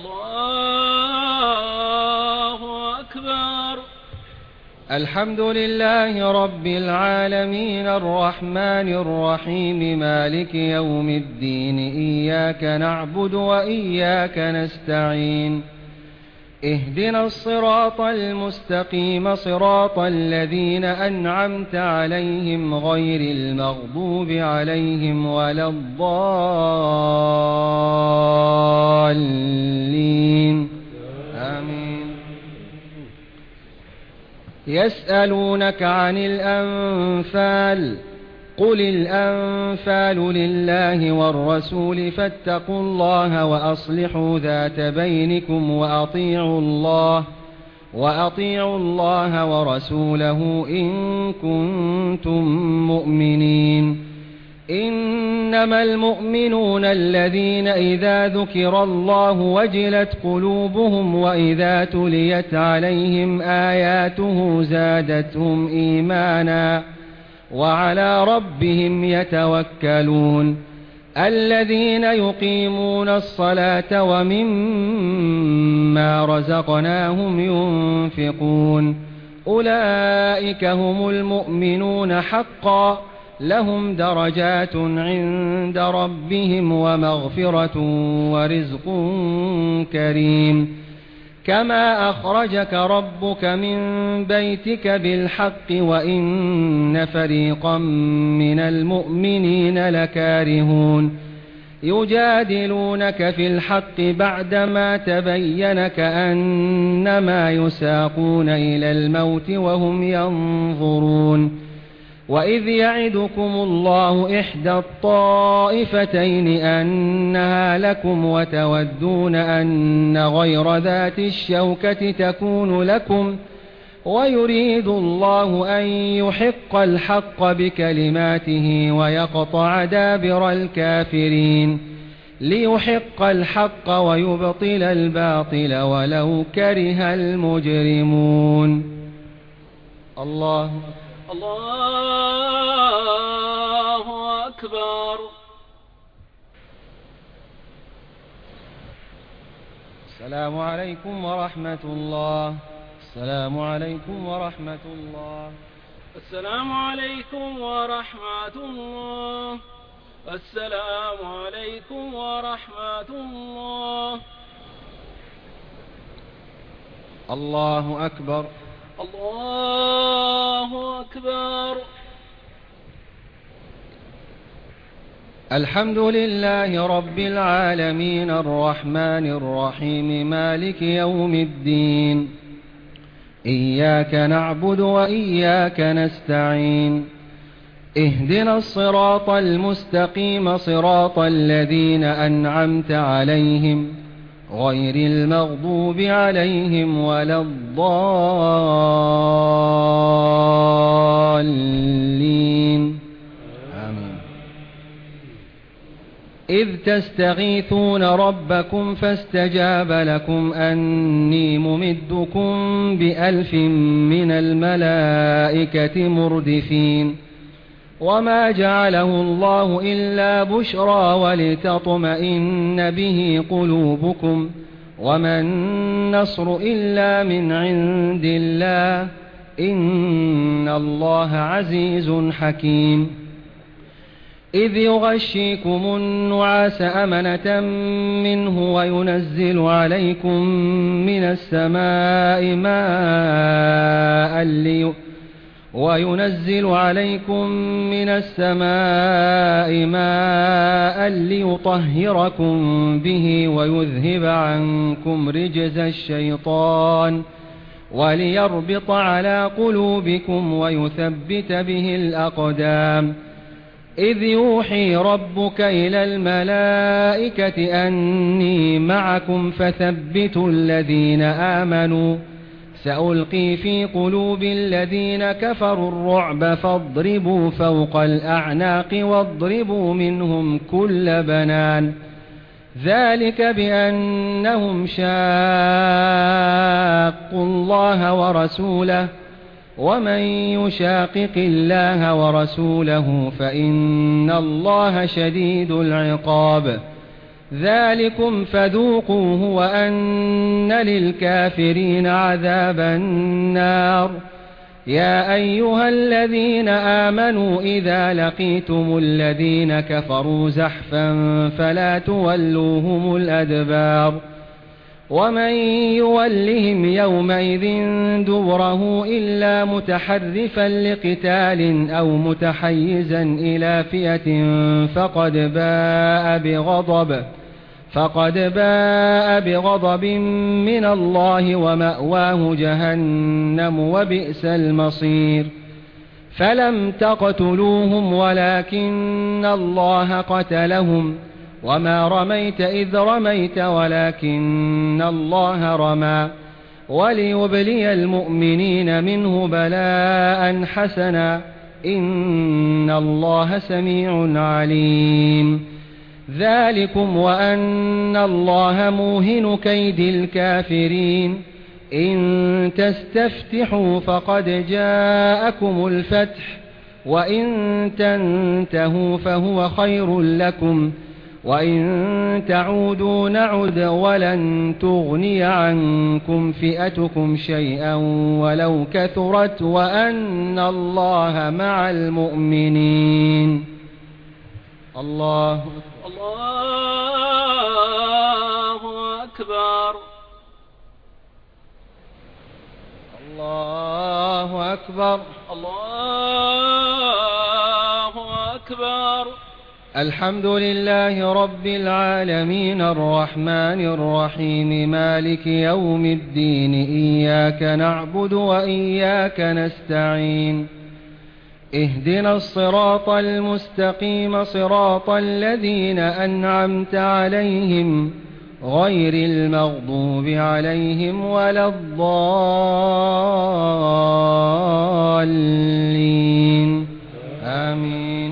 Speaker 2: الله أكبر.
Speaker 4: الحمد لله رب العالمين الرحمن الرحيم مالك يوم الدين إياك نعبد وإياك نستعين اهدنا الصراط المستقيم صراط الذين أنعمت عليهم غير المغضوب عليهم ولا الضالين آمين. يسألونك عن الأنفال قل الأنفال لله والرسول فاتقوا الله وأصلحوا ذات بينكم وأطيعوا الله وأطيعوا الله ورسوله إن كنتم مؤمنين. إنما المؤمنون الذين إذا ذكر الله وجلت قلوبهم وإذا تليت عليهم آياته زادتهم إيمانا وعلى ربهم يتوكلون. الذين يقيمون الصلاة ومما رزقناهم ينفقون أولئك هم المؤمنون حقا لهم درجات عند ربهم ومغفرة ورزق كريم. كما أخرجك ربك من بيتك بالحق وإن فريقا من المؤمنين لكارهون يجادلونك في الحق بعدما تبين كأنما يساقون إلى الموت وهم ينظرون. وإذ يعدكم الله إحدى الطائفتين أنها لكم وتودون أن غير ذات الشوكة تكون لكم ويريد الله أن يحق الحق بكلماته ويقطع دابر الكافرين ليحق الحق ويبطل الباطل ولو كره المجرمون. الله
Speaker 2: الله أكبر.
Speaker 4: السلام عليكم ورحمة الله. السلام عليكم ورحمة الله.
Speaker 2: السلام عليكم ورحمة الله. السلام عليكم ورحمة الله.
Speaker 4: الله أكبر.
Speaker 2: الله أكبر.
Speaker 4: الحمد لله رب العالمين الرحمن الرحيم مالك يوم الدين إياك نعبد وإياك نستعين اهدنا الصراط المستقيم صراط الذين أنعمت عليهم غير المغضوب عليهم ولا الضالين آمين. إذ تستغيثون ربكم فاستجاب لكم أني ممدكم بألف من الملائكة مردفين وما جعله الله إلا بشرى ولتطمئن به قلوبكم وما النصر إلا من عند الله إن الله عزيز حكيم. إذ يغشيكم النعاس أمنة منه وينزل عليكم من السماء ماء لي وينزل عليكم من السماء ماء ليطهركم به ويذهب عنكم رجز الشيطان وليربط على قلوبكم ويثبت به الأقدام. إذ يوحي ربك إلى الملائكة أني معكم فثبتوا الذين آمنوا سألقي في قلوب الذين كفروا الرعب فاضربوا فوق الأعناق واضربوا منهم كل بنان ذلك بأنهم شاقوا الله ورسوله ومن يشاقق الله ورسوله فإن الله شديد العقاب ذلكم فذوقوه وأن للكافرين عذاب النار يا أيها الذين آمنوا إذا لقيتم الذين كفروا زحفا فلا تولوهم الأدبار ومن يولهم يومئذ دبره إلا متحرفا لقتال أو متحيزا إلى فئة فقد باء بغضب فقد باء بغضب من الله ومأواه جهنم وبئس المصير فلم تقتلوهم ولكن الله قتلهم وما رميت إذ رميت ولكن الله رمى وليبلي المؤمنين منه بلاء حسنا إن الله سميع عليم ذلكم وأن الله موهن كيد الكافرين إن تستفتحوا فقد جاءكم الفتح وإن تنتهوا فهو خير لكم وإن تعودوا نعد ولن تغني عنكم فئتكم شيئا ولو كثرت وأن الله مع المؤمنين الله
Speaker 2: الله أكبر
Speaker 4: الله أكبر
Speaker 2: الله أكبر
Speaker 4: الحمد لله رب العالمين الرحمن الرحيم مالك يوم الدين إياك نعبد وإياك نستعين اهدنا الصراط المستقيم صراط الذين أنعمت عليهم غير المغضوب عليهم ولا الضالين آمين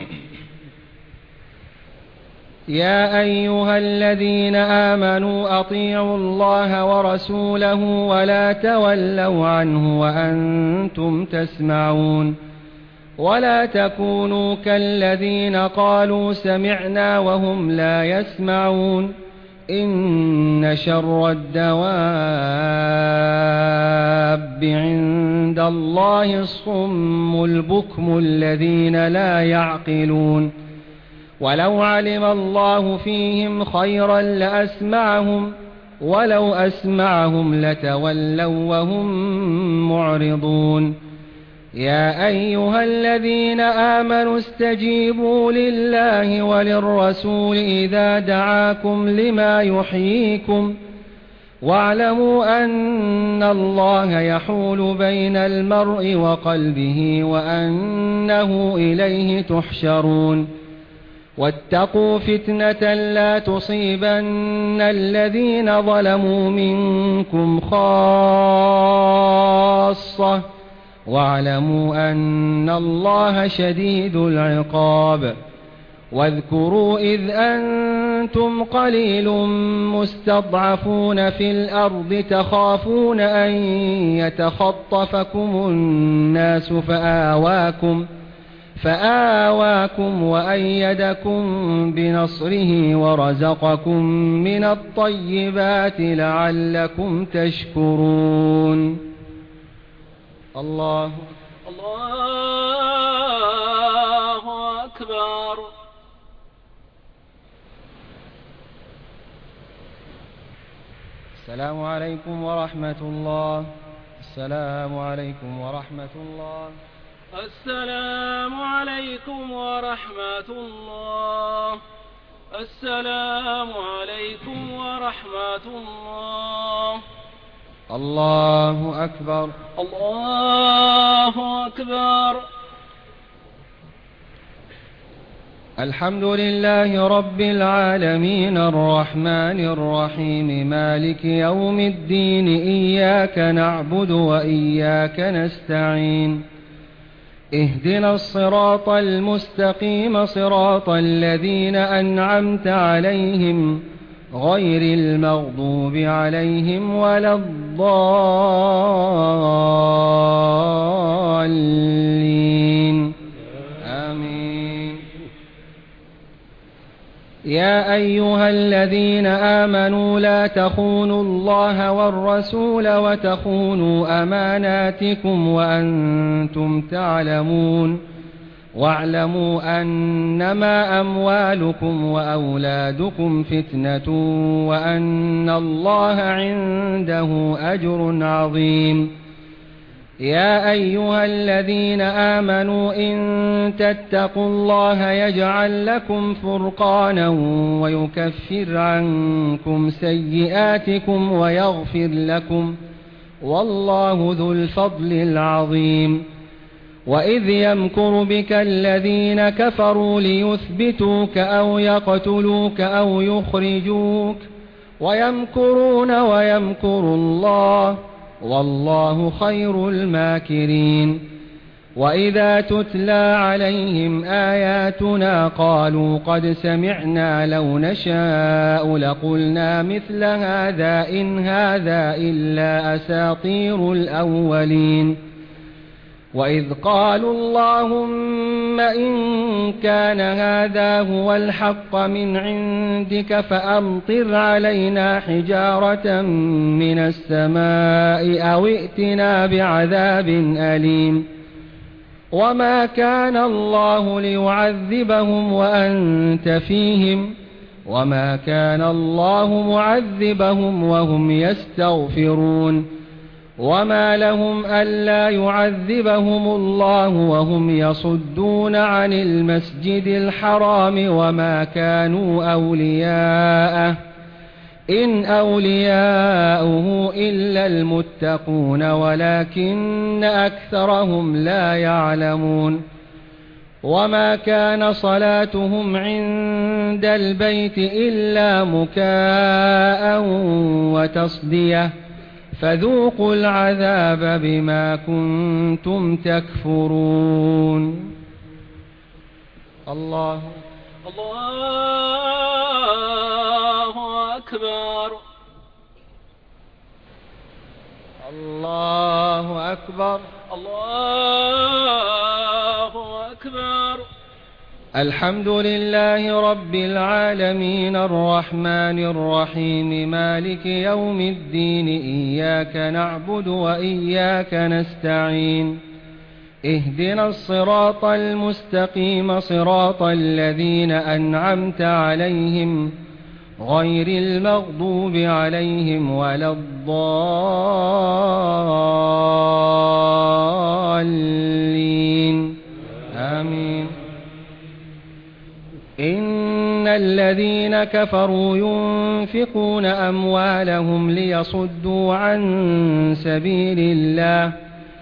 Speaker 4: يا أيها الذين آمنوا أطيعوا الله ورسوله ولا تولوا عنه وأنتم تسمعون ولا تكونوا كالذين قالوا سمعنا وهم لا يسمعون إن شر الدواب عند الله الصم البكم الذين لا يعقلون ولو علم الله فيهم خيرا لأسمعهم ولو أسمعهم لتولوا وهم معرضون يا أيها الذين آمنوا استجيبوا لله وللرسول إذا دعاكم لما يحييكم واعلموا أن الله يحول بين المرء وقلبه وأنه إليه تحشرون واتقوا فتنة لا تصيبن الذين ظلموا منكم خاصة واعلموا أن الله شديد العقاب واذكروا إذ أنتم قليل مستضعفون في الأرض تخافون أن يتخطفكم الناس فآواكم فآواكم وأيدكم بنصره ورزقكم من الطيبات لعلكم تشكرون الله
Speaker 2: الله أكبر
Speaker 4: السلام عليكم ورحمة الله السلام عليكم ورحمة الله
Speaker 2: السلام عليكم ورحمة الله السلام عليكم ورحمة الله
Speaker 4: الله أكبر
Speaker 2: الله أكبر
Speaker 4: الحمد لله رب العالمين الرحمن الرحيم مالك يوم الدين إياك نعبد وإياك نستعين اهدنا الصراط المستقيم صراط الذين أنعمت عليهم غير المغضوب عليهم ولا الضالين آمين. يا أيها الذين آمنوا لا تخونوا الله والرسول وتخونوا أماناتكم وأنتم تعلمون واعلموا أنما أموالكم وأولادكم فتنة وأن الله عنده أجر عظيم. يا أيها الذين آمنوا إن تتقوا الله يجعل لكم فرقانا ويكفر عنكم سيئاتكم ويغفر لكم والله ذو الفضل العظيم. وإذ يمكر بك الذين كفروا ليثبتوك أو يقتلوك أو يخرجوك ويمكرون ويمكر الله والله خير الماكرين. وإذا تتلى عليهم آياتنا قالوا قد سمعنا لو نشاء لقلنا مثل هذا إن هذا إلا أساطير الأولين. وإذ قالوا اللهم إن كان هذا هو الحق من عندك فأمطر علينا حجارة من السماء أو ائتنا بعذاب أليم. وما كان الله ليعذبهم وأنت فيهم وما كان الله معذبهم وهم يستغفرون. وما لهم ألا يعذبهم الله وهم يصدون عن المسجد الحرام وما كانوا أولياءه إن أولياؤه إلا المتقون ولكن أكثرهم لا يعلمون. وما كان صلاتهم عند البيت إلا مكاء وتصدية فذوقوا العذاب بما كنتم تكفرون. الله
Speaker 2: الله أكبر
Speaker 4: الله أكبر
Speaker 2: الله أكبر.
Speaker 4: الحمد لله رب العالمين الرحمن الرحيم مالك يوم الدين إياك نعبد وإياك نستعين اهدنا الصراط المستقيم صراط الذين أنعمت عليهم غير المغضوب عليهم ولا الضالين آمين. إن الذين كفروا ينفقون أموالهم ليصدوا عن سبيل الله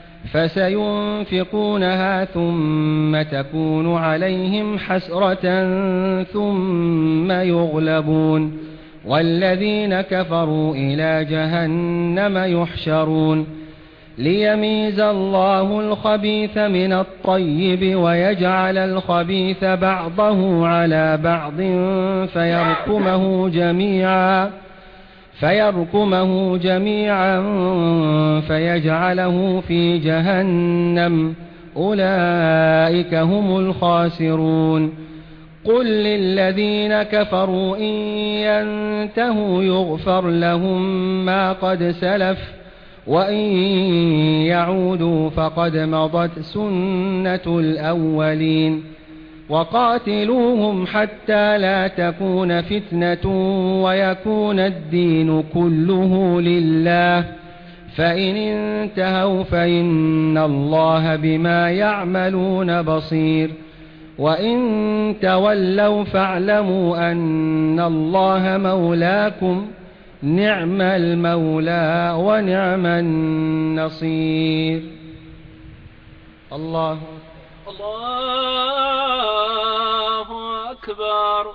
Speaker 4: فسينفقونها ثم تكون عليهم حسرة ثم يغلبون والذين كفروا إلى جهنم يحشرون ليميز الله الخبيث من الطيب ويجعل الخبيث بعضه على بعض فيركمه جميعا فيركمه جميعا فيجعله في جهنم أولئك هم الخاسرون. قل للذين كفروا إن ينتهوا يغفر لهم ما قد سلف وإن يعودوا فقد مضت سنة الأولين. وقاتلوهم حتى لا تكون فتنة ويكون الدين كله لله فإن انتهوا فإن الله بما يعملون بصير وإن تولوا فاعلموا أن الله مولاكم نعم المولى ونعم النصير. الله
Speaker 2: الله
Speaker 5: أكبر.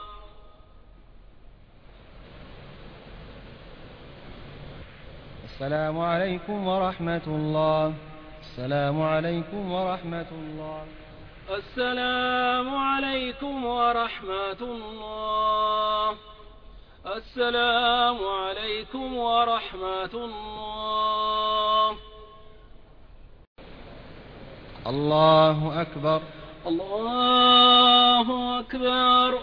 Speaker 4: السلام عليكم ورحمة الله. السلام عليكم ورحمة الله.
Speaker 5: السلام عليكم ورحمة الله. السلام عليكم ورحمة الله.
Speaker 4: الله أكبر.
Speaker 5: الله أكبر.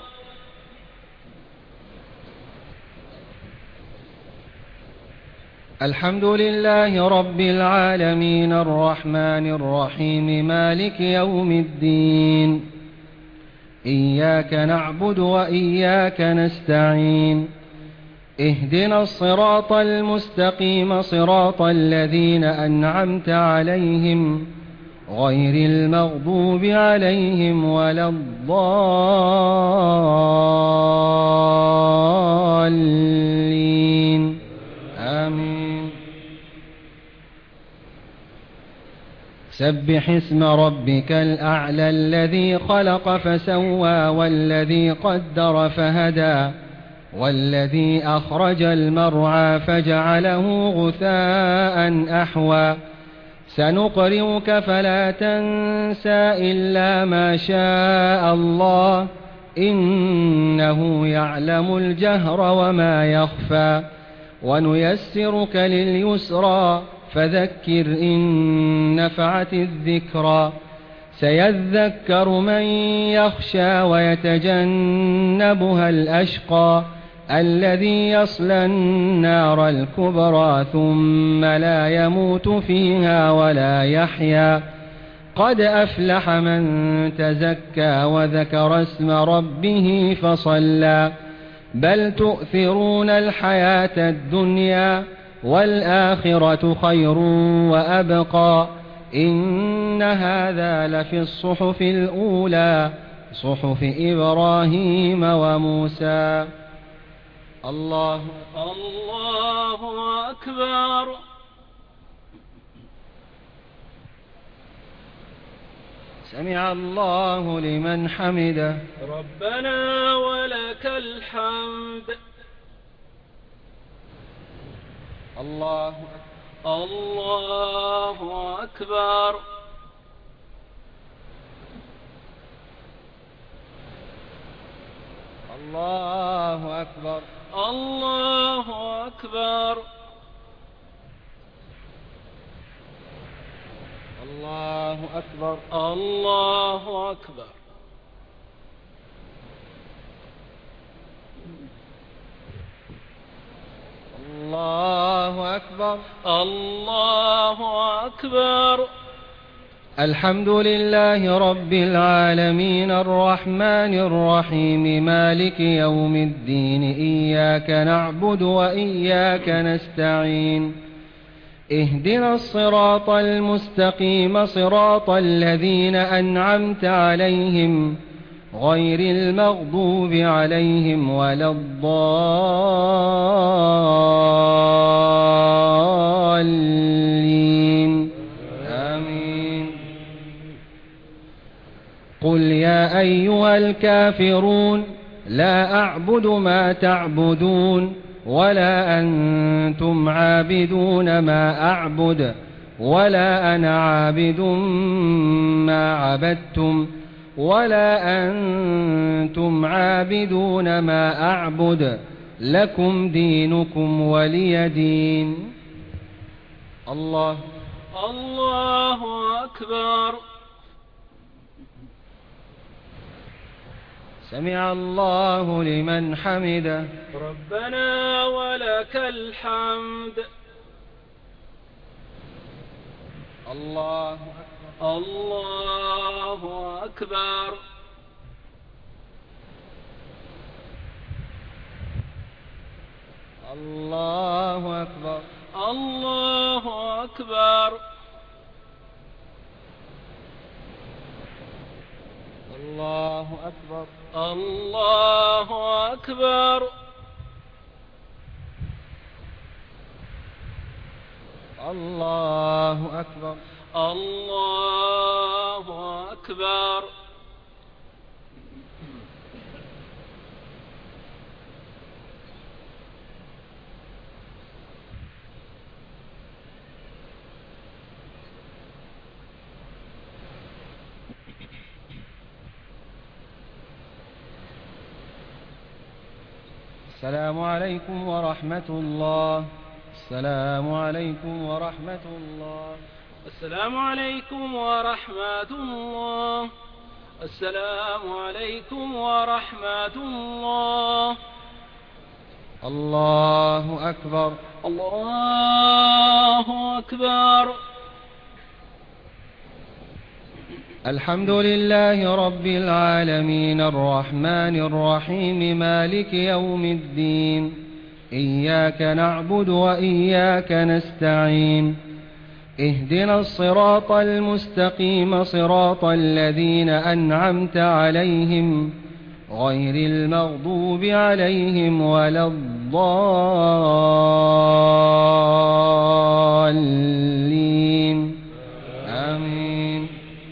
Speaker 4: الحمد لله رب العالمين الرحمن الرحيم مالك يوم الدين. إياك نعبد وإياك نستعين. اهدنا الصراط المستقيم صراط الذين أنعمت عليهم غير المغضوب عليهم ولا الضالين. آمين. سبح اسم ربك الأعلى الذي خلق فسوى والذي قدر فهدى والذي أخرج المرعى فجعله غثاء أحوى. سنقرئك فلا تنسى إلا ما شاء الله إنه يعلم الجهر وما يخفى. ونيسرك لليسرى فذكر إن نفعت الذكرى. سيذكر من يخشى ويتجنبها الأشقى الذي يصلى النار الكبرى ثم لا يموت فيها ولا يحيا. قد أفلح من تزكى وذكر اسم ربه فصلى. بل تؤثرون الحياة الدنيا والآخرة خير وأبقى. إن هذا لفي الصحف الأولى صحف إبراهيم وموسى. الله
Speaker 5: الله أكبر.
Speaker 4: سمع الله لمن حمده.
Speaker 5: ربنا ولك الحمد.
Speaker 4: الله
Speaker 5: الله أكبر.
Speaker 4: الله أكبر.
Speaker 5: الله أكبر.
Speaker 4: الله أكبر.
Speaker 5: الله أكبر.
Speaker 4: الله أكبر.
Speaker 5: الله أكبر.
Speaker 4: الحمد لله رب العالمين الرحمن الرحيم مالك يوم الدين. إياك نعبد وإياك نستعين. اهدنا الصراط المستقيم صراط الذين أنعمت عليهم غير المغضوب عليهم ولا الضالين. آمين. قل يا أيها الكافرون لا أعبد ما تعبدون ولا أنتم عابدون ما أعبد ولا أنا عابد ما عبدتم ولا أنتم عابدون ما أعبد لكم دينكم ولي دين. الله
Speaker 5: الله أكبر.
Speaker 4: سمع الله لمن حمده.
Speaker 5: ربنا ولك الحمد.
Speaker 4: الله أكبر.
Speaker 5: الله أكبر.
Speaker 4: الله أكبر.
Speaker 5: الله أكبر.
Speaker 4: الله أكبر.
Speaker 5: الله أكبر.
Speaker 4: الله أكبر.
Speaker 5: الله أكبر.
Speaker 4: السلام عليكم ورحمة الله. السلام عليكم ورحمة الله.
Speaker 5: السلام عليكم ورحمة الله. السلام عليكم ورحمة الله.
Speaker 4: الله أكبر.
Speaker 5: الله أكبر.
Speaker 4: الحمد لله رب العالمين الرحمن الرحيم مالك يوم الدين. إياك نعبد وإياك نستعين. اهدنا الصراط المستقيم صراط الذين أنعمت عليهم غير المغضوب عليهم ولا الضالين آمين.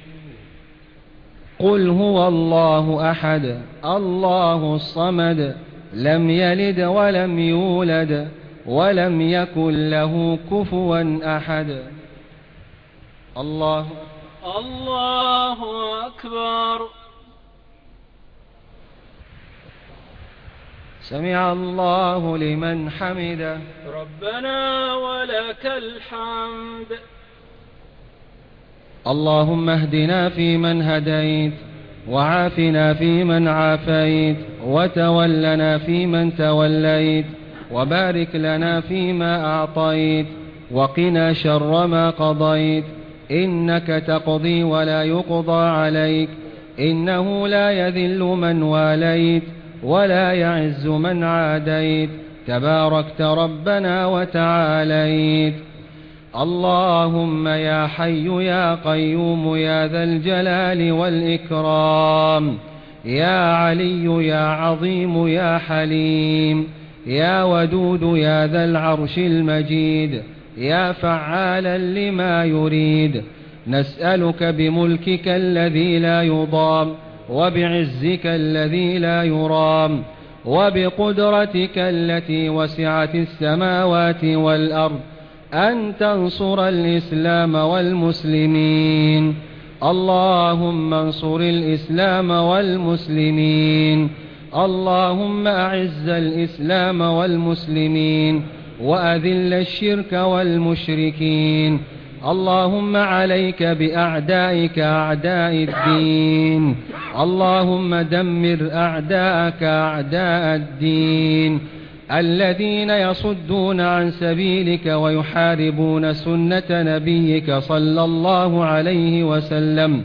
Speaker 4: قل هو الله أحد الله الصمد لم يلد ولم يولد ولم يكن له كفوا أحد. الله
Speaker 5: الله أكبر.
Speaker 4: سمع الله لمن حمده.
Speaker 5: ربنا ولك الحمد.
Speaker 4: اللهم اهدنا فيمن هديت وعافنا فيمن عافيت وتولنا فيمن توليت وبارك لنا فيما أعطيت وقنا شر ما قضيت إنك تقضي ولا يقضى عليك إنه لا يذل من واليت ولا يعز من عاديت تباركت ربنا وتعاليت. اللهم يا حي يا قيوم يا ذا الجلال والإكرام يا علي يا عظيم يا حليم يا ودود يا ذا العرش المجيد يا فعالا لما يريد، نسألك بملكك الذي لا يضام وبعزك الذي لا يرام وبقدرتك التي وسعت السماوات والأرض أن تنصر الإسلام والمسلمين. اللهم انصر الإسلام والمسلمين. اللهم أعز الإسلام والمسلمين وأذل الشرك والمشركين. اللهم عليك بأعدائك أعداء الدين. اللهم دمر أعداءك أعداء الدين الذين يصدون عن سبيلك ويحاربون سنة نبيك صلى الله عليه وسلم.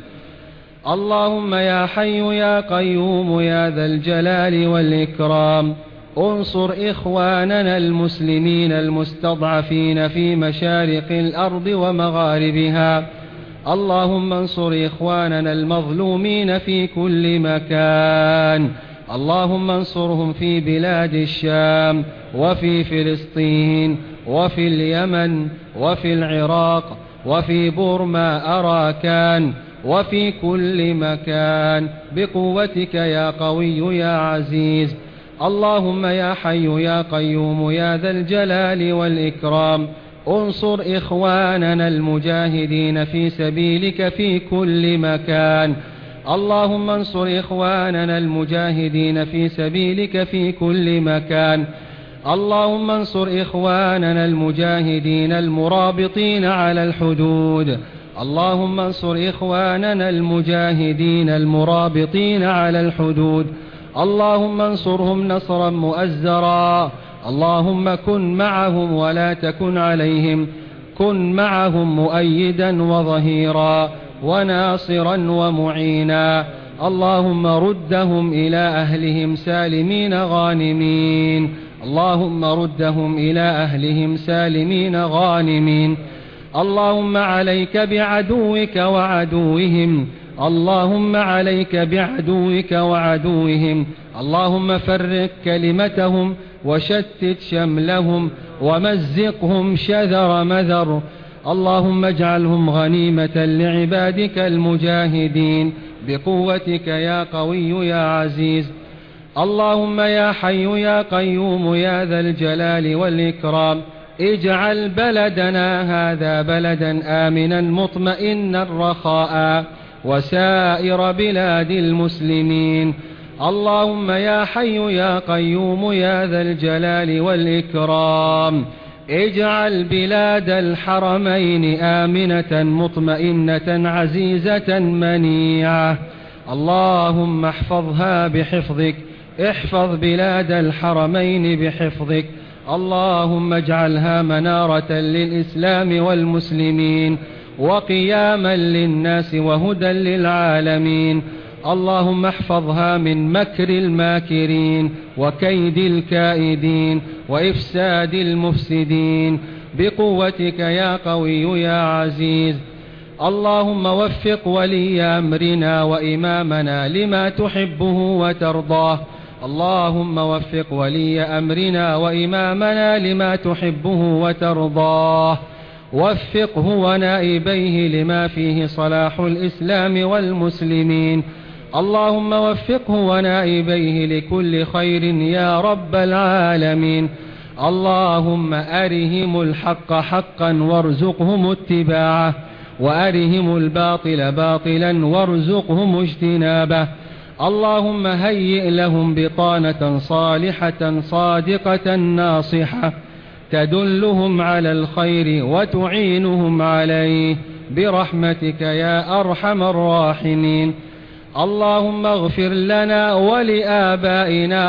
Speaker 4: اللهم يا حي يا قيوم يا ذا الجلال والإكرام انصر إخواننا المسلمين المستضعفين في مشارق الأرض ومغاربها. اللهم انصر إخواننا المظلومين في كل مكان. اللهم انصرهم في بلاد الشام وفي فلسطين وفي اليمن وفي العراق وفي بورما أراكان وفي كل مكان بقوتك يا قوي يا عزيز. اللهم يا حي يا قيوم يا ذا الجلال والإكرام انصر إخواننا المجاهدين في سبيلك في كل مكان. اللهم انصر إخواننا المجاهدين في سبيلك في كل مكان. اللهم انصر إخواننا المجاهدين المرابطين على الحدود. اللهم انصر إخواننا المجاهدين المرابطين على الحدود. اللهم انصرهم نصرا مؤزرا. اللهم كن معهم ولا تكن عليهم. كن معهم مؤيدا وظهيرا وناصرا ومعينا. اللهم ردهم إلى أهلهم سالمين غانمين. اللهم ردهم إلى أهلهم سالمين غانمين. اللهم عليك بعدوك وعدوهم. اللهم عليك بعدوك وعدوهم. اللهم فرق كلمتهم وشتت شملهم ومزقهم شذر مذر. اللهم اجعلهم غنيمة لعبادك المجاهدين بقوتك يا قوي يا عزيز. اللهم يا حي يا قيوم يا ذا الجلال والإكرام اجعل بلدنا هذا بلدا آمنا مطمئنا رخاء وسائر بلاد المسلمين. اللهم يا حي يا قيوم يا ذا الجلال والإكرام اجعل بلاد الحرمين آمنة مطمئنة عزيزة منيعة. اللهم احفظها بحفظك، احفظ بلاد الحرمين بحفظك. اللهم اجعلها منارة للإسلام والمسلمين وقياما للناس وهدى للعالمين. اللهم احفظها من مكر الماكرين وكيد الكائدين وإفساد المفسدين بقوتك يا قوي يا عزيز. اللهم وفق ولي أمرنا وإمامنا لما تحبه وترضاه. اللهم وفق ولي أمرنا وإمامنا لما تحبه وترضاه، وفقه ونائبيه لما فيه صلاح الإسلام والمسلمين. اللهم وفقه ونائبيه لكل خير يا رب العالمين. اللهم أرهم الحق حقا وارزقهم اتباعه، وأرهم الباطل باطلا وارزقهم اجتنابه. اللهم هيئ لهم بطانة صالحة صادقة ناصحة تدلهم على الخير وتعينهم عليه برحمتك يا أرحم الراحمين. اللهم اغفر لنا ولآبائنا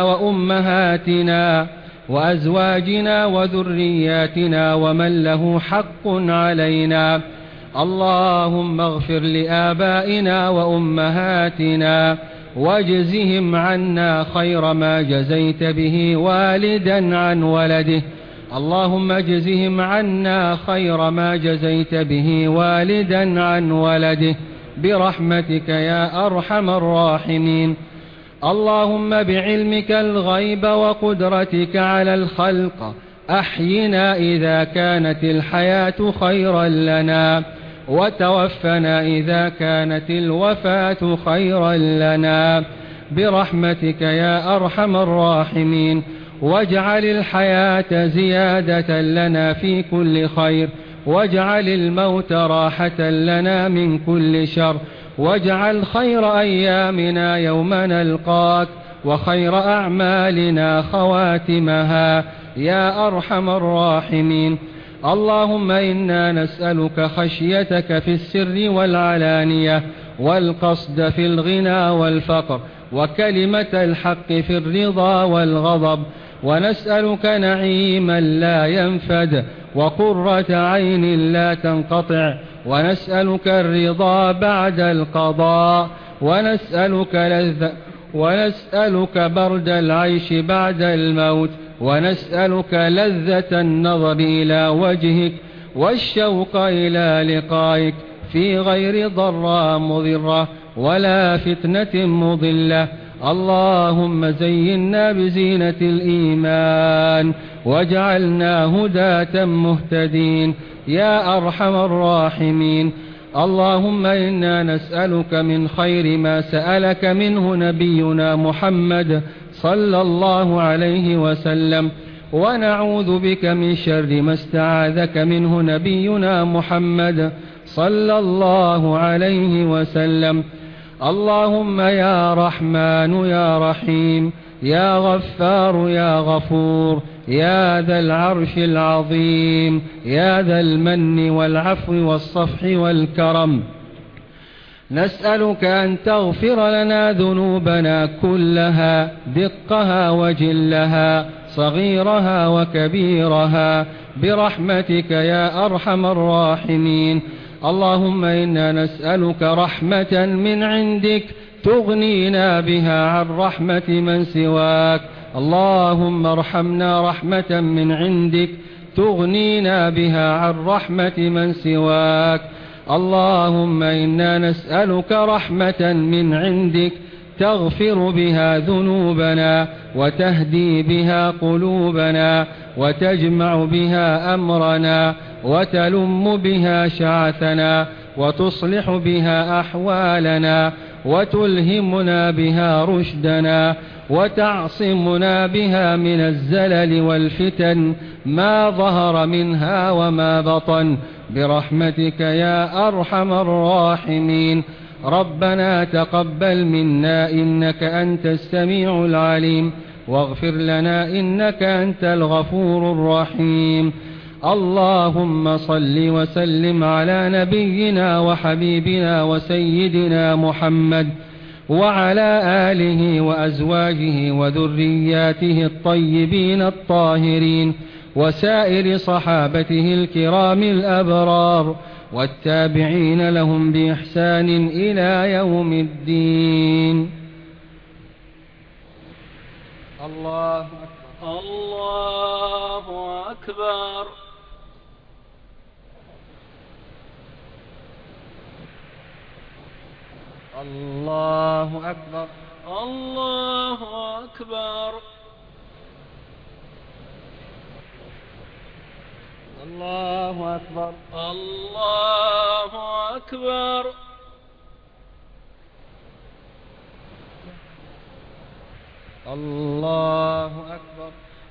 Speaker 4: وأمهاتنا وأزواجنا وذرياتنا ومن له حق علينا. اللهم اغفر لآبائنا وأمهاتنا واجزهم عنا خير ما جزيت به والدا عن ولده. اللهم اجزهم عنا خير ما جزيت به والدا عن ولده برحمتك يا أرحم الراحمين. اللهم بعلمك الغيب وقدرتك على الخلق أحينا إذا كانت الحياة خيرا لنا، وتوفنا إذا كانت الوفاة خيرا لنا برحمتك يا أرحم الراحمين. واجعل الحياة زيادة لنا في كل خير، واجعل الموت راحة لنا من كل شر، واجعل خير أيامنا يوم نلقاك، وخير أعمالنا خواتمها يا أرحم الراحمين. اللهم إنا نسألك خشيتك في السر والعلانية، والقصد في الغنى والفقر، وكلمة الحق في الرضا والغضب، ونسألك نعيما لا ينفد وقرة عين لا تنقطع، ونسألك الرضا بعد القضاء، ونسألك لذة ونسألك برد العيش بعد الموت، ونسألك لذة النظر إلى وجهك والشوق إلى لقائك في غير ضراء مضرة ولا فتنة مضلة. اللهم زينا بزينة الإيمان واجعلنا هداة مهتدين يا أرحم الراحمين. اللهم إنا نسألك من خير ما سألك منه نبينا محمد صلى الله عليه وسلم، ونعوذ بك من شر ما استعاذك منه نبينا محمد صلى الله عليه وسلم. اللهم يا رحمن يا رحيم يا غفار يا غفور يا ذا العرش العظيم يا ذا المن والعفو والصفح والكرم، نسألك أن تغفر لنا ذنوبنا كلها دقها وجلها صغيرها وكبيرها برحمتك يا أرحم الراحمين. اللهم إنا نسألك رحمة من عندك تغنينا بها عن رحمة من سواك. اللهم ارحمنا رحمة من عندك تغنينا بها عن رحمة من سواك. اللهم إنا نسألك رحمة من عندك تغفر بها ذنوبنا وتهدي بها قلوبنا وتجمع بها أمرنا وتلم بها شعثنا وتصلح بها أحوالنا وتلهمنا بها رشدنا وتعصمنا بها من الزلل والفتن ما ظهر منها وما بطن برحمتك يا أرحم الراحمين. ربنا تقبل منا إنك أنت السميع العليم واغفر لنا إنك أنت الغفور الرحيم. اللهم صل وسلم على نبينا وحبيبنا وسيدنا محمد وعلى آله وأزواجه وذرياته الطيبين الطاهرين وسائر صحابته الكرام الأبرار والتابعين لهم بإحسان إلى يوم الدين. الله أكبر.
Speaker 5: الله أكبر.
Speaker 4: الله أكبر.
Speaker 5: الله أكبر.
Speaker 4: الله أكبر.
Speaker 5: الله أكبر.
Speaker 4: الله أكبر.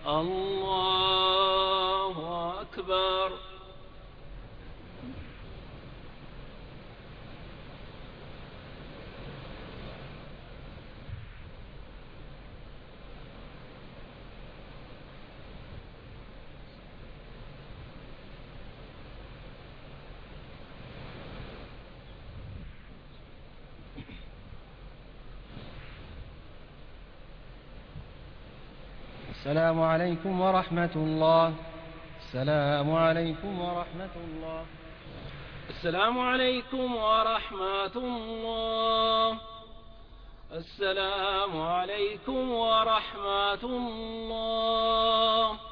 Speaker 5: الله أكبر.
Speaker 4: السلام عليكم ورحمة الله. السلام عليكم ورحمة الله.
Speaker 5: السلام عليكم ورحمة الله. السلام عليكم ورحمة الله.